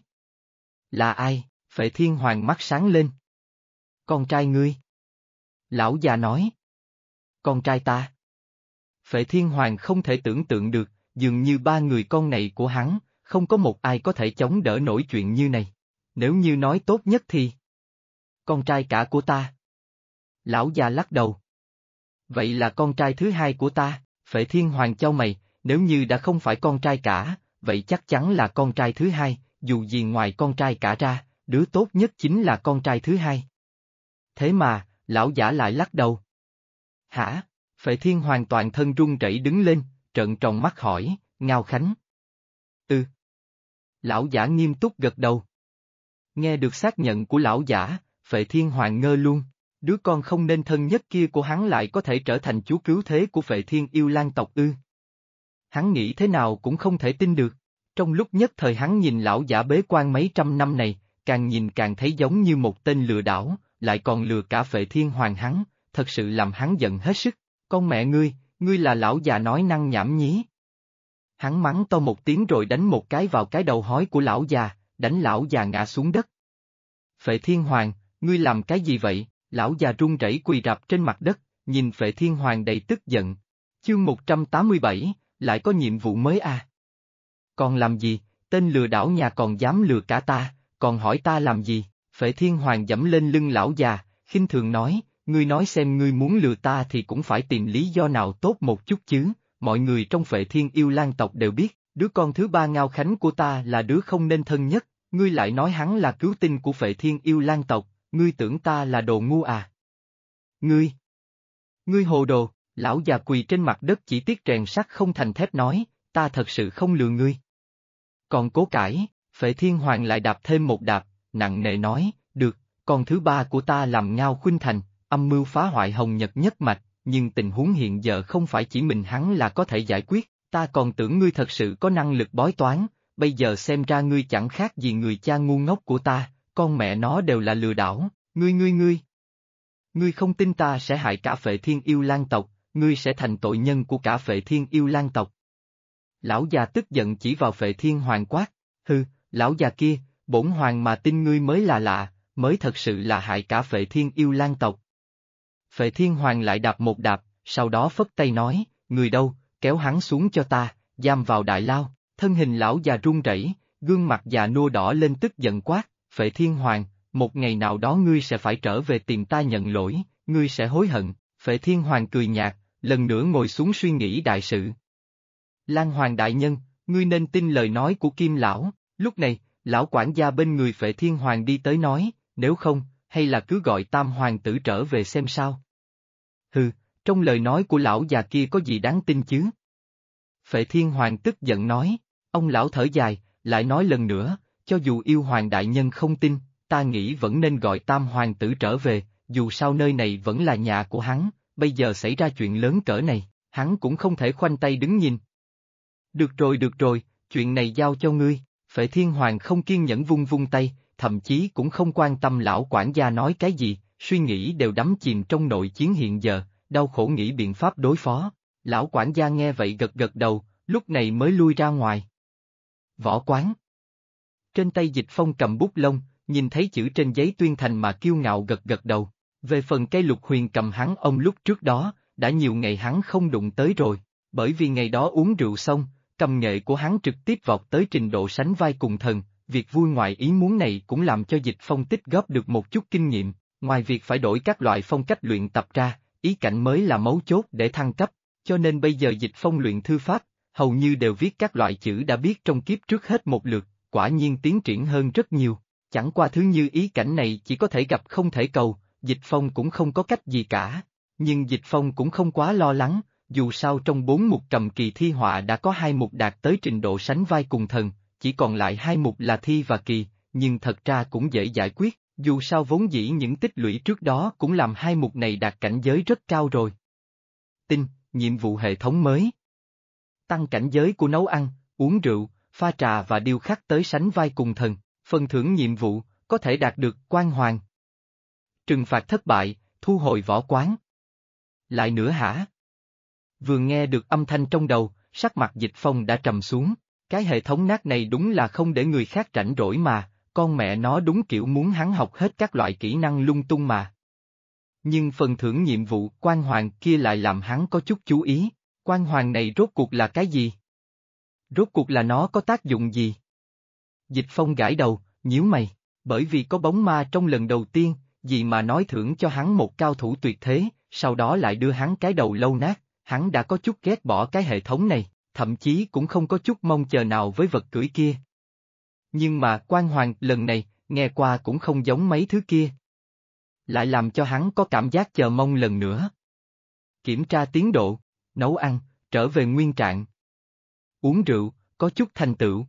Là ai? Phệ Thiên Hoàng mắt sáng lên. Con trai ngươi. Lão già nói. Con trai ta. Phệ Thiên Hoàng không thể tưởng tượng được, dường như 3 người con này của hắn, không có một ai có thể chống đỡ nổi chuyện như này. Nếu như nói tốt nhất thì... Con trai cả của ta. Lão già lắc đầu. Vậy là con trai thứ hai của ta, Phệ Thiên Hoàng chau mày, nếu như đã không phải con trai cả, vậy chắc chắn là con trai thứ hai, dù gì ngoài con trai cả ra, đứa tốt nhất chính là con trai thứ hai. Thế mà, lão giả lại lắc đầu. Hả? Phệ Thiên Hoàng toàn thân run rẩy đứng lên, trợn tròn mắt hỏi, Ngao Khánh. Ừ. Lão giả nghiêm túc gật đầu. Nghe được xác nhận của lão giả, Phệ Thiên Hoàng ngơ luôn, đứa con không nên thân nhất kia của hắn lại có thể trở thành chúa cứu thế của Phệ Thiên Yêu Lang tộc ư. Hắn nghĩ thế nào cũng không thể tin được, trong lúc nhất thời hắn nhìn lão giả bế quan mấy trăm năm này, càng nhìn càng thấy giống như một tên lừa đảo, lại còn lừa cả Phệ Thiên Hoàng hắn, thật sự làm hắn giận hết sức, con mẹ ngươi là lão già nói năng nhảm nhí. Hắn mắng to một tiếng rồi đánh một cái vào cái đầu hói của lão già, đánh lão già ngã xuống đất. Phệ Thiên Hoàng, ngươi làm cái gì vậy? Lão già run rẩy quỳ rạp trên mặt đất, nhìn Phệ Thiên Hoàng đầy tức giận. Chương 187, lại có nhiệm vụ mới à? Còn làm gì, tên lừa đảo nhà còn dám lừa cả ta, còn hỏi ta làm gì? Phệ Thiên Hoàng giẫm lên lưng lão già, khinh thường nói, ngươi nói xem ngươi muốn lừa ta thì cũng phải tìm lý do nào tốt một chút chứ, mọi người trong Phệ Thiên Yêu Lang tộc đều biết, đứa con thứ ba Ngao Khánh của ta là đứa không nên thân nhất, Ngươi lại nói hắn là cứu tinh của Phệ Thiên Yêu Lang tộc, ngươi tưởng ta là đồ ngu à? Ngươi hồ đồ, lão già quỳ trên mặt đất chỉ tiếc rèn sắt không thành thép nói, ta thật sự không lừa ngươi. Còn cố cãi, Phệ Thiên Hoàng lại đạp thêm một đạp, nặng nề nói, được, con thứ ba của ta làm Ngao Khuynh Thành, âm mưu phá hoại Hồng Nhật nhất mạch, nhưng tình huống hiện giờ không phải chỉ mình hắn là có thể giải quyết, ta còn tưởng ngươi thật sự có năng lực bói toán, bây giờ xem ra ngươi chẳng khác gì người cha ngu ngốc của ta, con mẹ nó đều là lừa đảo, ngươi. Ngươi không tin ta sẽ hại cả Phệ Thiên Yêu Lang tộc, ngươi sẽ thành tội nhân của cả Phệ Thiên Yêu Lang tộc. Lão già tức giận chỉ vào Phệ Thiên Hoàng quát, hừ, lão già kia, bổn hoàng mà tin ngươi mới là lạ, mới thật sự là hại cả Phệ Thiên Yêu Lang tộc. Phệ Thiên Hoàng lại đạp một đạp, sau đó phất tay nói, người đâu, kéo hắn xuống cho ta, giam vào đại lao, thân hình lão già run rẩy, gương mặt già nua đỏ lên tức giận quát, Phệ Thiên Hoàng, một ngày nào đó ngươi sẽ phải trở về tìm ta nhận lỗi, ngươi sẽ hối hận, Phệ Thiên Hoàng cười nhạt, lần nữa ngồi xuống suy nghĩ đại sự. Lan Hoàng đại nhân, ngươi nên tin lời nói của Kim lão, lúc này, lão quản gia bên người Phệ Thiên Hoàng đi tới nói, nếu không, hay là cứ gọi Tam Hoàng tử trở về xem sao. Hừ, trong lời nói của lão già kia có gì đáng tin chứ? Phệ Thiên Hoàng tức giận nói, ông lão thở dài, lại nói lần nữa, cho dù yêu hoàng đại nhân không tin, ta nghĩ vẫn nên gọi Tam Hoàng tử trở về, dù sao nơi này vẫn là nhà của hắn, bây giờ xảy ra chuyện lớn cỡ này, hắn cũng không thể khoanh tay đứng nhìn. Được rồi, chuyện này giao cho ngươi, Phệ Thiên Hoàng không kiên nhẫn vung vung tay, thậm chí cũng không quan tâm lão quản gia nói cái gì, suy nghĩ đều đắm chìm trong nội chiến hiện giờ, đau khổ nghĩ biện pháp đối phó. Lão quản gia nghe vậy gật gật đầu, lúc này mới lui ra ngoài. Võ quán. Trên tay Dịch Phong cầm bút lông, nhìn thấy chữ trên giấy tuyên thành mà kiêu ngạo gật gật đầu. Về phần cây Lục Huyền cầm hắn ông lúc trước đó, đã nhiều ngày hắn không đụng tới rồi, bởi vì ngày đó uống rượu xong, cầm nghệ của hắn trực tiếp vọt tới trình độ sánh vai cùng thần, việc vui ngoài ý muốn này cũng làm cho Dịch Phong tích góp được một chút kinh nghiệm, ngoài việc phải đổi các loại phong cách luyện tập ra, ý cảnh mới là mấu chốt để thăng cấp, cho nên bây giờ Dịch Phong luyện thư pháp, hầu như đều viết các loại chữ đã biết trong kiếp trước hết một lượt, quả nhiên tiến triển hơn rất nhiều, chẳng qua thứ như ý cảnh này chỉ có thể gặp không thể cầu, Dịch Phong cũng không có cách gì cả, nhưng Dịch Phong cũng không quá lo lắng, dù sao trong 4 mục cầm kỳ thi họa đã có 2 mục đạt tới trình độ sánh vai cùng thần, chỉ còn lại 2 mục là thi và kỳ, nhưng thật ra cũng dễ giải quyết, dù sao vốn dĩ những tích lũy trước đó cũng làm 2 mục này đạt cảnh giới rất cao rồi. Nhiệm vụ hệ thống mới. Tăng cảnh giới của nấu ăn, uống rượu, pha trà và điêu khắc tới sánh vai cùng thần, phần thưởng nhiệm vụ, có thể đạt được quan hoàng. Trừng phạt thất bại, thu hồi võ quán. Lại nữa hả? Vừa nghe được âm thanh trong đầu, sắc mặt Dịch Phong đã trầm xuống, cái hệ thống nát này đúng là không để người khác rảnh rỗi mà, con mẹ nó đúng kiểu muốn hắn học hết các loại kỹ năng lung tung mà. Nhưng phần thưởng nhiệm vụ quan hoàng kia lại làm hắn có chút chú ý, quan hoàng này rốt cuộc là cái gì? Rốt cuộc là nó có tác dụng gì? Dịch Phong gãi đầu, nhíu mày, bởi vì có bóng ma trong lần đầu tiên, gì mà nói thưởng cho hắn một cao thủ tuyệt thế, sau đó lại đưa hắn cái đầu lâu nát, hắn đã có chút ghét bỏ cái hệ thống này, thậm chí cũng không có chút mong chờ nào với vật cưỡi kia. Nhưng mà quan hoàng lần này, nghe qua cũng không giống mấy thứ kia. Lại làm cho hắn có cảm giác chờ mong lần nữa. Kiểm tra tiến độ, nấu ăn, trở về nguyên trạng. Uống rượu, có chút thành tựu.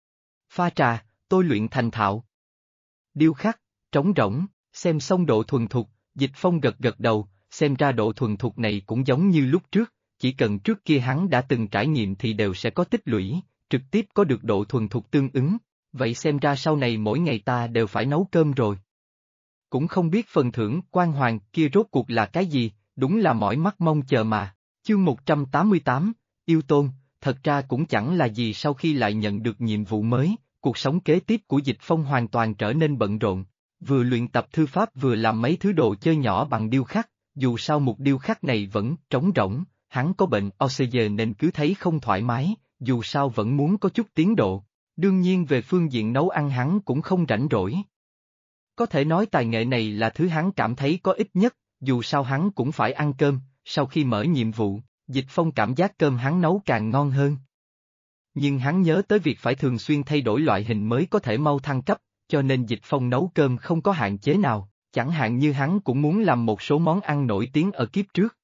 Pha trà, tôi luyện thành thạo. Điêu khắc, trống rỗng, xem xong độ thuần thục, Dịch Phong gật gật đầu, xem ra độ thuần thục này cũng giống như lúc trước, chỉ cần trước kia hắn đã từng trải nghiệm thì đều sẽ có tích lũy, trực tiếp có được độ thuần thục tương ứng, vậy xem ra sau này mỗi ngày ta đều phải nấu cơm rồi. Cũng không biết phần thưởng quan hoàng kia rốt cuộc là cái gì, đúng là mỏi mắt mong chờ mà. Chương 188, Yêu Tôn, thật ra cũng chẳng là gì sau khi lại nhận được nhiệm vụ mới, cuộc sống kế tiếp của Dịch Phong hoàn toàn trở nên bận rộn, vừa luyện tập thư pháp vừa làm mấy thứ đồ chơi nhỏ bằng điêu khắc, dù sao mục điêu khắc này vẫn trống rỗng, hắn có bệnh Alzheimer nên cứ thấy không thoải mái, dù sao vẫn muốn có chút tiến độ, đương nhiên về phương diện nấu ăn hắn cũng không rảnh rỗi. Có thể nói tài nghệ này là thứ hắn cảm thấy có ích nhất, dù sao hắn cũng phải ăn cơm, sau khi mở nhiệm vụ, Dịch Phong cảm giác cơm hắn nấu càng ngon hơn. Nhưng hắn nhớ tới việc phải thường xuyên thay đổi loại hình mới có thể mau thăng cấp, cho nên Dịch Phong nấu cơm không có hạn chế nào, chẳng hạn như hắn cũng muốn làm một số món ăn nổi tiếng ở kiếp trước.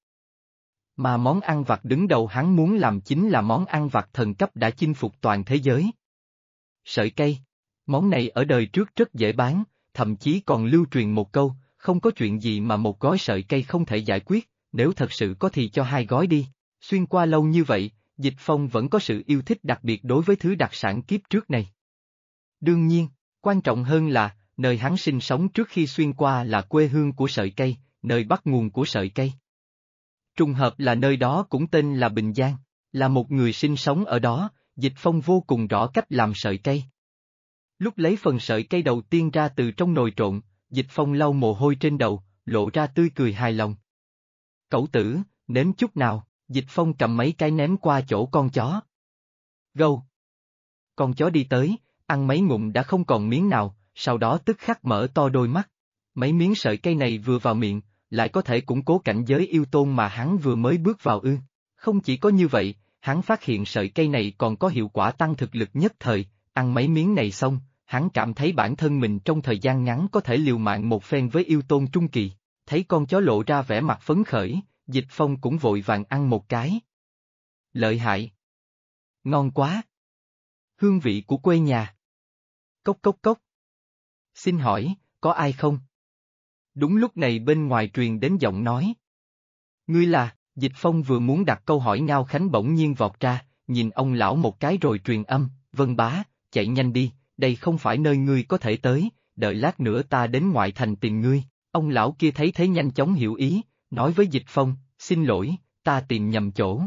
Mà món ăn vặt đứng đầu hắn muốn làm chính là món ăn vặt thần cấp đã chinh phục toàn thế giới. Sợi cây. Món này ở đời trước rất dễ bán, thậm chí còn lưu truyền một câu, không có chuyện gì mà một gói sợi cây không thể giải quyết, nếu thật sự có thì cho 2 gói đi. Xuyên qua lâu như vậy, Dịch Phong vẫn có sự yêu thích đặc biệt đối với thứ đặc sản kiếp trước này. Đương nhiên, quan trọng hơn là, nơi hắn sinh sống trước khi xuyên qua là quê hương của sợi cây, nơi bắt nguồn của sợi cây. Trùng hợp là nơi đó cũng tên là Bình Giang, là một người sinh sống ở đó, Dịch Phong vô cùng rõ cách làm sợi cây. Lúc lấy phần sợi cây đầu tiên ra từ trong nồi trộn, Dịch Phong lau mồ hôi trên đầu, lộ ra tươi cười hài lòng. Cẩu tử, nếm chút nào, Dịch Phong cầm mấy cái ném qua chỗ con chó. Gâu! Con chó đi tới, ăn mấy ngụm đã không còn miếng nào, sau đó tức khắc mở to đôi mắt. Mấy miếng sợi cây này vừa vào miệng, lại có thể củng cố cảnh giới yêu tôn mà hắn vừa mới bước vào ư. Không chỉ có như vậy, hắn phát hiện sợi cây này còn có hiệu quả tăng thực lực nhất thời, ăn mấy miếng này xong, hắn cảm thấy bản thân mình trong thời gian ngắn có thể liều mạng một phen với yêu tôn trung kỳ. Thấy con chó lộ ra vẻ mặt phấn khởi, Dịch Phong cũng vội vàng ăn một cái. Lợi hại! Ngon quá! Hương vị của quê nhà. Cốc cốc cốc. Xin hỏi, có ai không? Đúng lúc này bên ngoài truyền đến giọng nói. Ngươi là, Dịch Phong vừa muốn đặt câu hỏi Ngao Khánh bỗng nhiên vọt ra, nhìn ông lão một cái rồi truyền âm, Vân bá, chạy nhanh đi, đây không phải nơi ngươi có thể tới, đợi lát nữa ta đến ngoại thành tìm ngươi. Ông lão kia thấy thế nhanh chóng hiểu ý, nói với Dịch Phong, xin lỗi, ta tìm nhầm chỗ.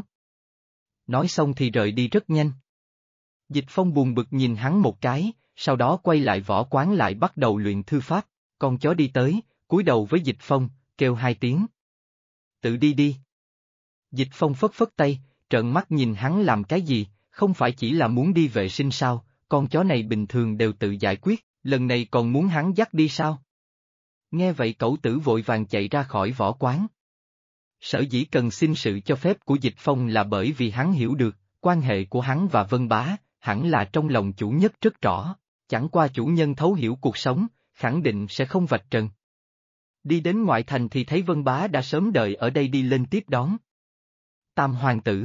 Nói xong thì rời đi rất nhanh. Dịch Phong buồn bực nhìn hắn một cái, sau đó quay lại võ quán lại bắt đầu luyện thư pháp, con chó đi tới, cúi đầu với Dịch Phong, kêu 2 tiếng. Tự đi đi. Dịch Phong phất phất tay, trợn mắt nhìn hắn làm cái gì, không phải chỉ là muốn đi vệ sinh sao, con chó này bình thường đều tự giải quyết, lần này còn muốn hắn dắt đi sao? Nghe vậy cẩu tử vội vàng chạy ra khỏi võ quán. Sở dĩ cần xin sự cho phép của Dịch Phong là bởi vì hắn hiểu được, quan hệ của hắn và Vân Bá, hẳn là trong lòng chủ nhất rất rõ, chẳng qua chủ nhân thấu hiểu cuộc sống, khẳng định sẽ không vạch trần. Đi đến ngoại thành thì thấy Vân Bá đã sớm đợi ở đây đi lên tiếp đón. Tam hoàng tử.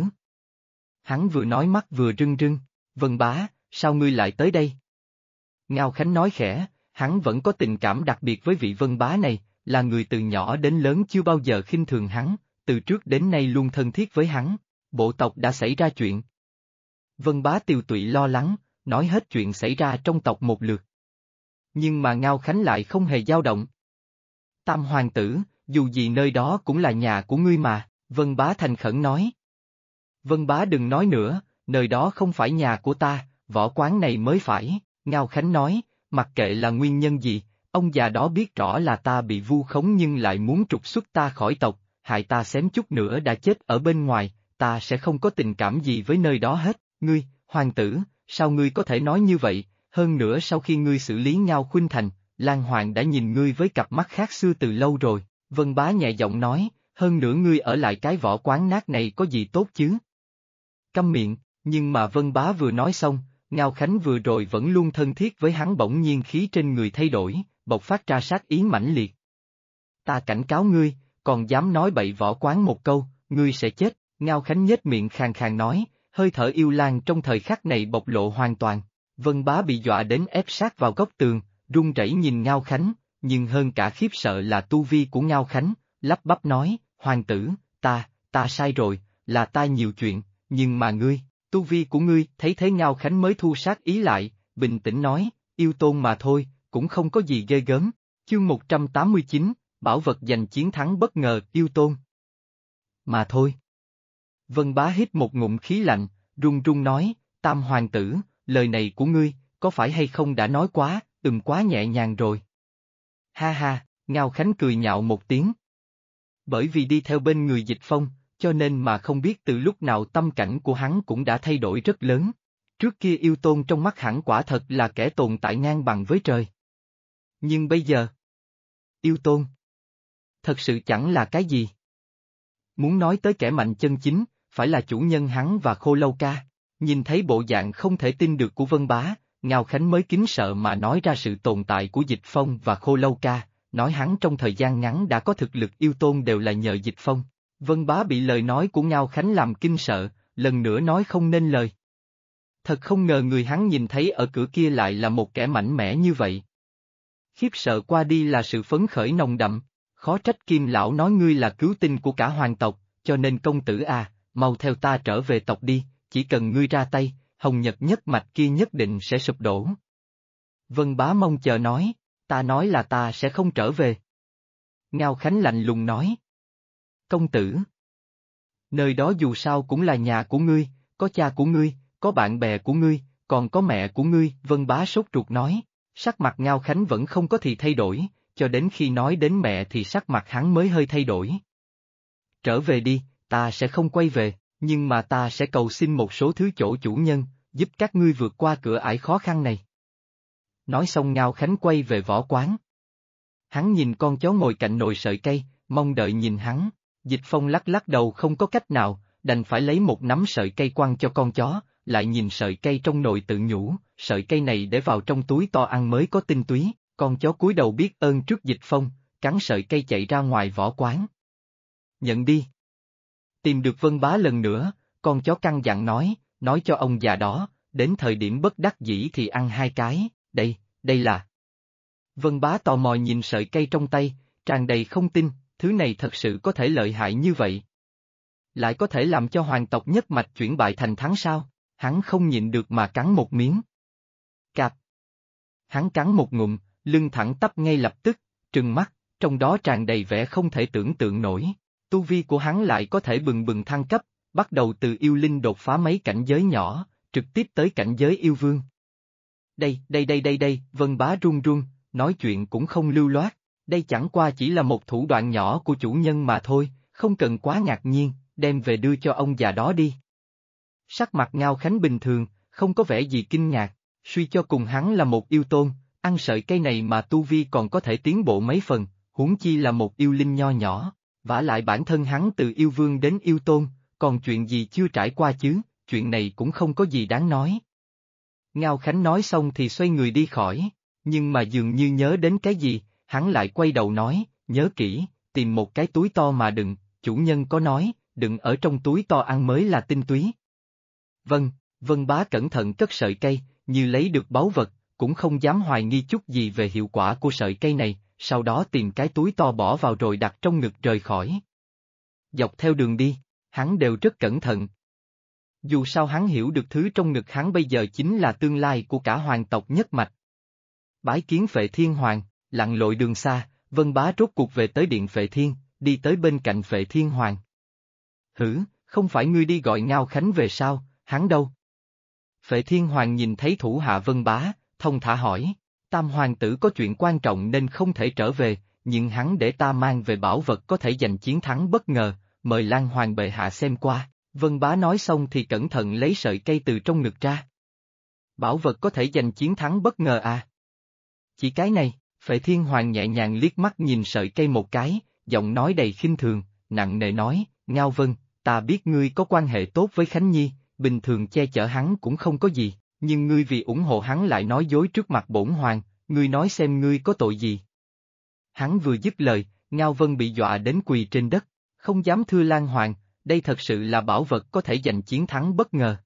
Hắn vừa nói mắt vừa rưng rưng, Vân Bá, sao ngươi lại tới đây? Ngao Khánh nói khẽ, hắn vẫn có tình cảm đặc biệt với vị Vân Bá này, là người từ nhỏ đến lớn chưa bao giờ khinh thường hắn, từ trước đến nay luôn thân thiết với hắn, bộ tộc đã xảy ra chuyện. Vân Bá tiều tụy lo lắng, nói hết chuyện xảy ra trong tộc một lượt. Nhưng mà Ngao Khánh lại không hề dao động. Tam hoàng tử, dù gì nơi đó cũng là nhà của ngươi mà, Vân Bá thành khẩn nói. Vân Bá đừng nói nữa, nơi đó không phải nhà của ta, võ quán này mới phải, Ngao Khánh nói, mặc kệ là nguyên nhân gì, ông già đó biết rõ là ta bị vu khống nhưng lại muốn trục xuất ta khỏi tộc, hại ta xém chút nữa đã chết ở bên ngoài, ta sẽ không có tình cảm gì với nơi đó hết, ngươi, hoàng tử, sao ngươi có thể nói như vậy, hơn nữa sau khi ngươi xử lý Ngao Khuynh Thành, Lan Hoàng đã nhìn ngươi với cặp mắt khác xưa từ lâu rồi, Vân Bá nhẹ giọng nói, hơn nữa ngươi ở lại cái võ quán nát này có gì tốt chứ? Câm miệng, nhưng mà Vân Bá vừa nói xong, Ngao Khánh vừa rồi vẫn luôn thân thiết với hắn bỗng nhiên khí trên người thay đổi, bộc phát ra sát ý mãnh liệt. Ta cảnh cáo ngươi, còn dám nói bậy võ quán một câu, ngươi sẽ chết, Ngao Khánh nhếch miệng khàn khàn nói, hơi thở yêu lan trong thời khắc này bộc lộ hoàn toàn. Vân Bá bị dọa đến ép sát vào góc tường, run rẩy nhìn Ngao Khánh, nhưng hơn cả khiếp sợ là tu vi của Ngao Khánh, lắp bắp nói, hoàng tử, ta sai rồi, là ta nhiều chuyện, nhưng mà ngươi, tu vi của ngươi, thấy thế Ngao Khánh mới thu sát ý lại, bình tĩnh nói, yêu tôn mà thôi, cũng không có gì ghê gớm. Chương 189, bảo vật giành chiến thắng bất ngờ, yêu tôn. Mà thôi. Vân Bá hít một ngụm khí lạnh, run run nói, Tam hoàng tử, lời này của ngươi, có phải hay không đã nói quá, quá nhẹ nhàng rồi. Ha ha, Ngao Khánh cười nhạo một tiếng. Bởi vì đi theo bên người Dịch Phong, cho nên mà không biết từ lúc nào tâm cảnh của hắn cũng đã thay đổi rất lớn. Trước kia yêu tôn trong mắt hắn quả thật là kẻ tồn tại ngang bằng với trời. Nhưng bây giờ, yêu tôn, thật sự chẳng là cái gì. Muốn nói tới kẻ mạnh chân chính, phải là chủ nhân hắn và Khô Lâu Ca. Nhìn thấy bộ dạng không thể tin được của Vân Bá, Ngao Khánh mới kính sợ mà nói ra sự tồn tại của Dịch Phong và Khô Lâu Ca, nói hắn trong thời gian ngắn đã có thực lực yêu tôn đều là nhờ Dịch Phong. Vân Bá bị lời nói của Ngao Khánh làm kinh sợ, lần nữa nói không nên lời. Thật không ngờ người hắn nhìn thấy ở cửa kia lại là một kẻ mạnh mẽ như vậy. Khiếp sợ qua đi là sự phấn khởi nồng đậm, khó trách Kim lão nói ngươi là cứu tinh của cả hoàng tộc, cho nên công tử à, mau theo ta trở về tộc đi, chỉ cần ngươi ra tay, Hồng Nhật nhất mạch kia nhất định sẽ sụp đổ. Vân Bá mong chờ nói, ta nói là ta sẽ không trở về. Ngao Khánh lạnh lùng nói. Công tử. Nơi đó dù sao cũng là nhà của ngươi, có cha của ngươi, có bạn bè của ngươi, còn có mẹ của ngươi, Vân Bá sốt ruột nói, sắc mặt Ngao Khánh vẫn không có thì thay đổi, cho đến khi nói đến mẹ thì sắc mặt hắn mới hơi thay đổi. Trở về đi, ta sẽ không quay về, nhưng mà ta sẽ cầu xin một số thứ chỗ chủ nhân, giúp các ngươi vượt qua cửa ải khó khăn này. Nói xong Ngao Khánh quay về võ quán. Hắn nhìn con chó ngồi cạnh nồi sợi cây, mong đợi nhìn hắn, Dịch Phong lắc lắc đầu không có cách nào, đành phải lấy một nắm sợi cây quăng cho con chó, lại nhìn sợi cây trong nồi tự nhủ, sợi cây này để vào trong túi to ăn mới có tinh túy, con chó cúi đầu biết ơn trước Dịch Phong, cắn sợi cây chạy ra ngoài võ quán. Nhận đi. Tìm được Vân Bá lần nữa, con chó căn dặn nói cho ông già đó, đến thời điểm bất đắc dĩ thì ăn 2 cái, đây là. Vân Bá tò mò nhìn sợi cây trong tay, tràn đầy không tin, thứ này thật sự có thể lợi hại như vậy. Lại có thể làm cho hoàng tộc nhất mạch chuyển bại thành thắng sao, hắn không nhịn được mà cắn một miếng. Cạp. Hắn cắn một ngụm, lưng thẳng tắp ngay lập tức, trừng mắt, trong đó tràn đầy vẻ không thể tưởng tượng nổi. Tu vi của hắn lại có thể bừng bừng thăng cấp, bắt đầu từ yêu linh đột phá mấy cảnh giới nhỏ, trực tiếp tới cảnh giới yêu vương. Đây, Vân Bá run run, nói chuyện cũng không lưu loát, đây chẳng qua chỉ là một thủ đoạn nhỏ của chủ nhân mà thôi, không cần quá ngạc nhiên, đem về đưa cho ông già đó đi. Sắc mặt Ngao Khánh bình thường, không có vẻ gì kinh ngạc, suy cho cùng hắn là một yêu tôn, ăn sợi cây này mà tu vi còn có thể tiến bộ mấy phần, huống chi là một yêu linh nho nhỏ, vả lại bản thân hắn từ yêu vương đến yêu tôn, còn chuyện gì chưa trải qua chứ, chuyện này cũng không có gì đáng nói. Ngao Khánh nói xong thì xoay người đi khỏi, nhưng mà dường như nhớ đến cái gì, hắn lại quay đầu nói, nhớ kỹ, tìm một cái túi to mà đựng, chủ nhân có nói, đựng ở trong túi to ăn mới là tinh túy. Vâng, Vân Bá cẩn thận cất sợi cây, như lấy được báu vật, cũng không dám hoài nghi chút gì về hiệu quả của sợi cây này, sau đó tìm cái túi to bỏ vào rồi đặt trong ngực rời khỏi. Dọc theo đường đi, hắn đều rất cẩn thận. Dù sao hắn hiểu được thứ trong ngực hắn bây giờ chính là tương lai của cả hoàng tộc nhất mạch. Bái kiến Phệ Thiên Hoàng, lặn lội đường xa, Vân Bá rốt cuộc về tới điện Phệ Thiên, đi tới bên cạnh Phệ Thiên Hoàng. Hử, không phải ngươi đi gọi Ngao Khánh về sao, hắn đâu? Phệ Thiên Hoàng nhìn thấy thủ hạ Vân Bá, thông thả hỏi, Tam Hoàng tử có chuyện quan trọng nên không thể trở về, nhưng hắn để ta mang về bảo vật có thể giành chiến thắng bất ngờ, mời Lan Hoàng bệ hạ xem qua. Vân Bá nói xong thì cẩn thận lấy sợi cây từ trong ngực ra. Bảo vật có thể giành chiến thắng bất ngờ à? Chỉ cái này, Phệ Thiên Hoàng nhẹ nhàng liếc mắt nhìn sợi cây một cái, giọng nói đầy khinh thường, nặng nề nói, Ngao Vân, ta biết ngươi có quan hệ tốt với Khánh Nhi, bình thường che chở hắn cũng không có gì, nhưng ngươi vì ủng hộ hắn lại nói dối trước mặt bổn hoàng, ngươi nói xem ngươi có tội gì. Hắn vừa dứt lời, Ngao Vân bị dọa đến quỳ trên đất, không dám thưa Lan Hoàng, đây thật sự là bảo vật có thể giành chiến thắng bất ngờ.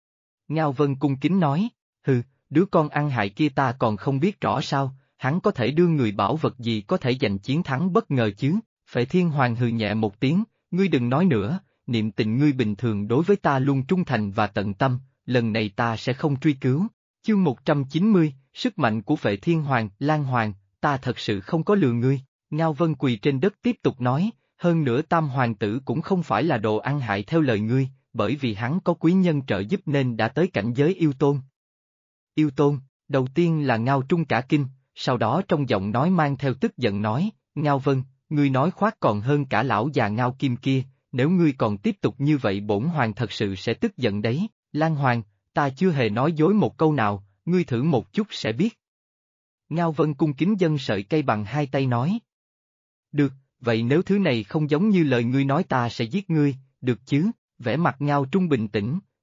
Ngao Vân cung kính nói, hừ, đứa con ăn hại kia ta còn không biết rõ sao, hắn có thể đưa người bảo vật gì có thể giành chiến thắng bất ngờ chứ, Phệ Thiên Hoàng hừ nhẹ một tiếng, ngươi đừng nói nữa, niệm tình ngươi bình thường đối với ta luôn trung thành và tận tâm, lần này ta sẽ không truy cứu. Chương 190, sức mạnh của Phệ Thiên Hoàng, Lan Hoàng, ta thật sự không có lừa ngươi, Ngao Vân quỳ trên đất tiếp tục nói, hơn nữa Tam Hoàng tử cũng không phải là đồ ăn hại theo lời ngươi, bởi vì hắn có quý nhân trợ giúp nên đã tới cảnh giới yêu tôn. Yêu tôn, đầu tiên là Ngao Trung cả kinh, sau đó trong giọng nói mang theo tức giận nói, Ngao Vân, ngươi nói khoác còn hơn cả lão già Ngao Kim kia, nếu ngươi còn tiếp tục như vậy bổn hoàng thật sự sẽ tức giận đấy, Lan Hoàng, ta chưa hề nói dối một câu nào, ngươi thử một chút sẽ biết. Ngao Vân cung kính dâng sợi cây bằng 2 tay nói. Được, vậy nếu thứ này không giống như lời ngươi nói ta sẽ giết ngươi, được chứ, vẻ mặt Ngao Trung bình tĩnh,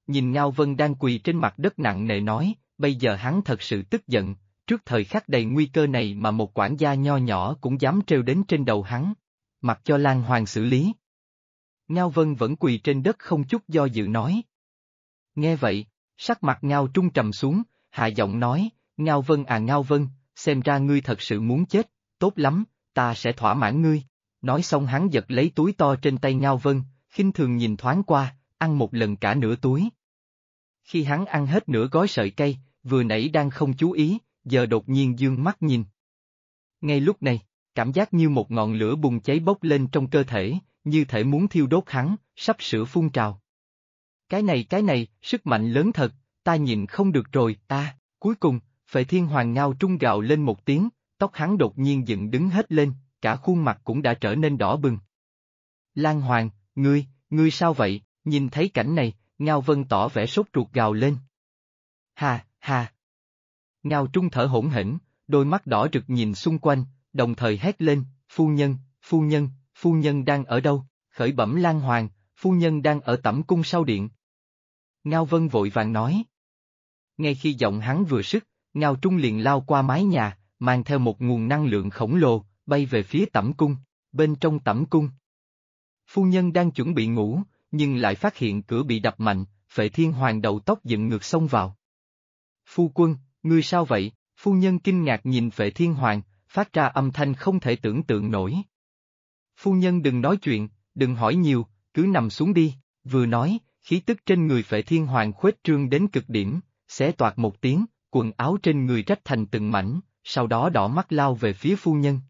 nhìn Ngao Vân đang quỳ trên mặt đất nặng nề nói, bây giờ hắn thật sự tức giận, trước thời khắc đầy nguy cơ này mà một quản gia nho nhỏ cũng dám trêu đến trên đầu hắn. Mặc cho Lan Hoàng xử lý. Ngao Vân vẫn quỳ trên đất không chút do dự nói. Nghe vậy, sắc mặt Ngao Trung trầm xuống, hạ giọng nói, Ngao Vân à Ngao Vân, xem ra ngươi thật sự muốn chết, tốt lắm, ta sẽ thỏa mãn ngươi. Nói xong hắn giật lấy túi to trên tay Ngao Vân, khinh thường nhìn thoáng qua, ăn một lần cả nửa túi. Khi hắn ăn hết nửa gói sợi cây, vừa nãy đang không chú ý, giờ đột nhiên dương mắt nhìn. Ngay lúc này, cảm giác như một ngọn lửa bùng cháy bốc lên trong cơ thể, như thể muốn thiêu đốt hắn, sắp sửa phun trào. Cái này, sức mạnh lớn thật, ta nhịn không được rồi, ta, cuối cùng, Phệ Thiên Hoàng Ngao Trung gào lên một tiếng, tóc hắn đột nhiên dựng đứng hết lên, cả khuôn mặt cũng đã trở nên đỏ bừng. Lan Hoàng, ngươi sao vậy? Nhìn thấy cảnh này, Ngao Vân tỏ vẻ sốt ruột gào lên. Hà. Ngao Trung thở hổn hển, đôi mắt đỏ rực nhìn xung quanh, đồng thời hét lên, phu nhân đang ở đâu? Khởi bẩm Lan Hoàng, phu nhân đang ở tẩm cung sau điện. Ngao Vân vội vàng nói. Ngay khi giọng hắn vừa sức, Ngao Trung liền lao qua mái nhà, mang theo một nguồn năng lượng khổng lồ, bay về phía tẩm cung. Bên trong tẩm cung, phu nhân đang chuẩn bị ngủ, nhưng lại phát hiện cửa bị đập mạnh, Phệ Thiên Hoàng đầu tóc dựng ngược xông vào. Phu quân, ngươi sao vậy? Phu nhân kinh ngạc nhìn Phệ Thiên Hoàng, phát ra âm thanh không thể tưởng tượng nổi. Phu nhân đừng nói chuyện, đừng hỏi nhiều, cứ nằm xuống đi, vừa nói, khí tức trên người Phệ Thiên Hoàng khuếch trương đến cực điểm, xé toạc một tiếng, quần áo trên người rách thành từng mảnh, sau đó đỏ mắt lao về phía phu nhân.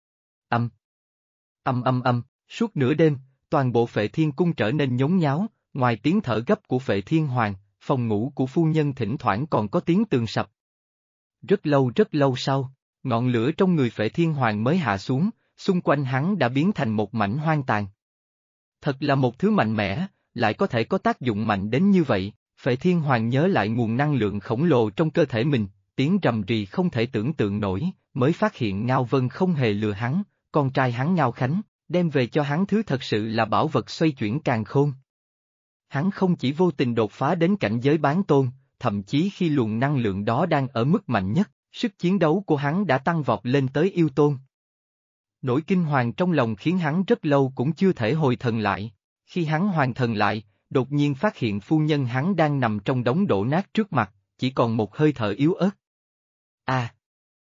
Suốt nửa đêm, toàn bộ Phệ Thiên Cung trở nên nhốn nháo, ngoài tiếng thở gấp của Phệ Thiên Hoàng, phòng ngủ của phu nhân thỉnh thoảng còn có tiếng tường sập. Rất lâu sau, ngọn lửa trong người Phệ Thiên Hoàng mới hạ xuống, xung quanh hắn đã biến thành một mảnh hoang tàn. Thật là một thứ mạnh mẽ, lại có thể có tác dụng mạnh đến như vậy, Phệ Thiên Hoàng nhớ lại nguồn năng lượng khổng lồ trong cơ thể mình, tiếng rầm rì không thể tưởng tượng nổi, mới phát hiện Ngao Vân không hề lừa hắn, con trai hắn Ngao Khánh, đem về cho hắn thứ thật sự là bảo vật xoay chuyển càn khôn. Hắn không chỉ vô tình đột phá đến cảnh giới bán tôn, thậm chí khi luồng năng lượng đó đang ở mức mạnh nhất, sức chiến đấu của hắn đã tăng vọt lên tới yêu tôn. Nỗi kinh hoàng trong lòng khiến hắn rất lâu cũng chưa thể hồi thần lại, khi hắn hoàn thần lại, đột nhiên phát hiện phu nhân hắn đang nằm trong đống đổ nát trước mặt, chỉ còn một hơi thở yếu ớt. À!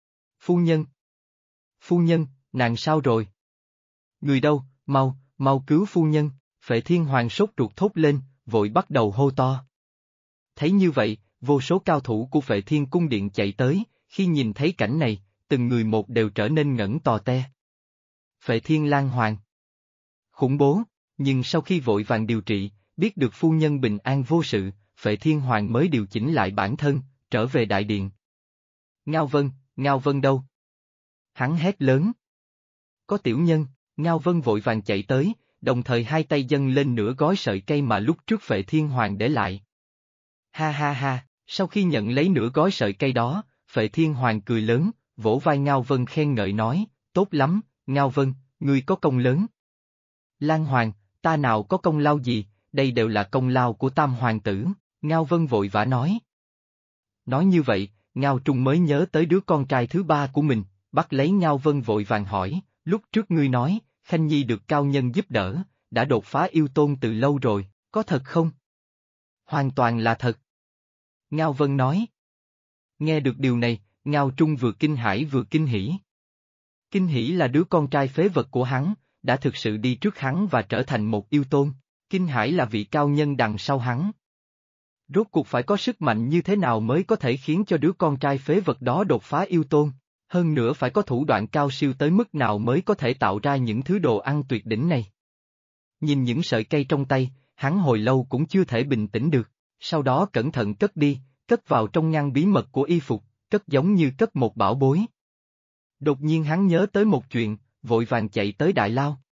Phu nhân, nàng sao rồi? Người đâu, mau cứu phu nhân, Phệ Thiên Hoàng sốt ruột thốt lên, vội bắt đầu hô to. Thấy như vậy, vô số cao thủ của Phệ Thiên Cung Điện chạy tới, khi nhìn thấy cảnh này, từng người một đều trở nên ngẩn tò te. Phệ Thiên Lan Hoàng. Khủng bố, nhưng sau khi vội vàng điều trị, biết được phu nhân bình an vô sự, Phệ Thiên Hoàng mới điều chỉnh lại bản thân, trở về đại điện. Ngao Vân đâu? Hắn hét lớn. Có tiểu nhân, Ngao Vân vội vàng chạy tới, đồng thời hai tay dâng lên nửa gói sợi cây mà lúc trước Phệ Thiên Hoàng để lại. Ha, sau khi nhận lấy nửa gói sợi cây đó, Phệ Thiên Hoàng cười lớn, vỗ vai Ngao Vân khen ngợi nói, tốt lắm, Ngao Vân, ngươi có công lớn. Lan Hoàng, ta nào có công lao gì, đây đều là công lao của Tam Hoàng tử, Ngao Vân vội vã nói. Nói như vậy, Ngao Trung mới nhớ tới đứa con trai thứ ba của mình, bắt lấy Ngao Vân vội vàng hỏi, lúc trước ngươi nói, Khanh Nhi được cao nhân giúp đỡ, đã đột phá yêu tôn từ lâu rồi, có thật không? Hoàn toàn là thật. Ngao Vân nói. Nghe được điều này, Ngao Trung vừa kinh hãi vừa kinh hỉ. Kinh hỉ là đứa con trai phế vật của hắn, đã thực sự đi trước hắn và trở thành một yêu tôn, kinh hãi là vị cao nhân đằng sau hắn. Rốt cuộc phải có sức mạnh như thế nào mới có thể khiến cho đứa con trai phế vật đó đột phá yêu tôn, hơn nữa phải có thủ đoạn cao siêu tới mức nào mới có thể tạo ra những thứ đồ ăn tuyệt đỉnh này. Nhìn những sợi cây trong tay, hắn hồi lâu cũng chưa thể bình tĩnh được, sau đó cẩn thận cất đi, cất vào trong ngăn bí mật của y phục, cất giống như cất một bảo bối. Đột nhiên hắn nhớ tới một chuyện, vội vàng chạy tới Đại Lao.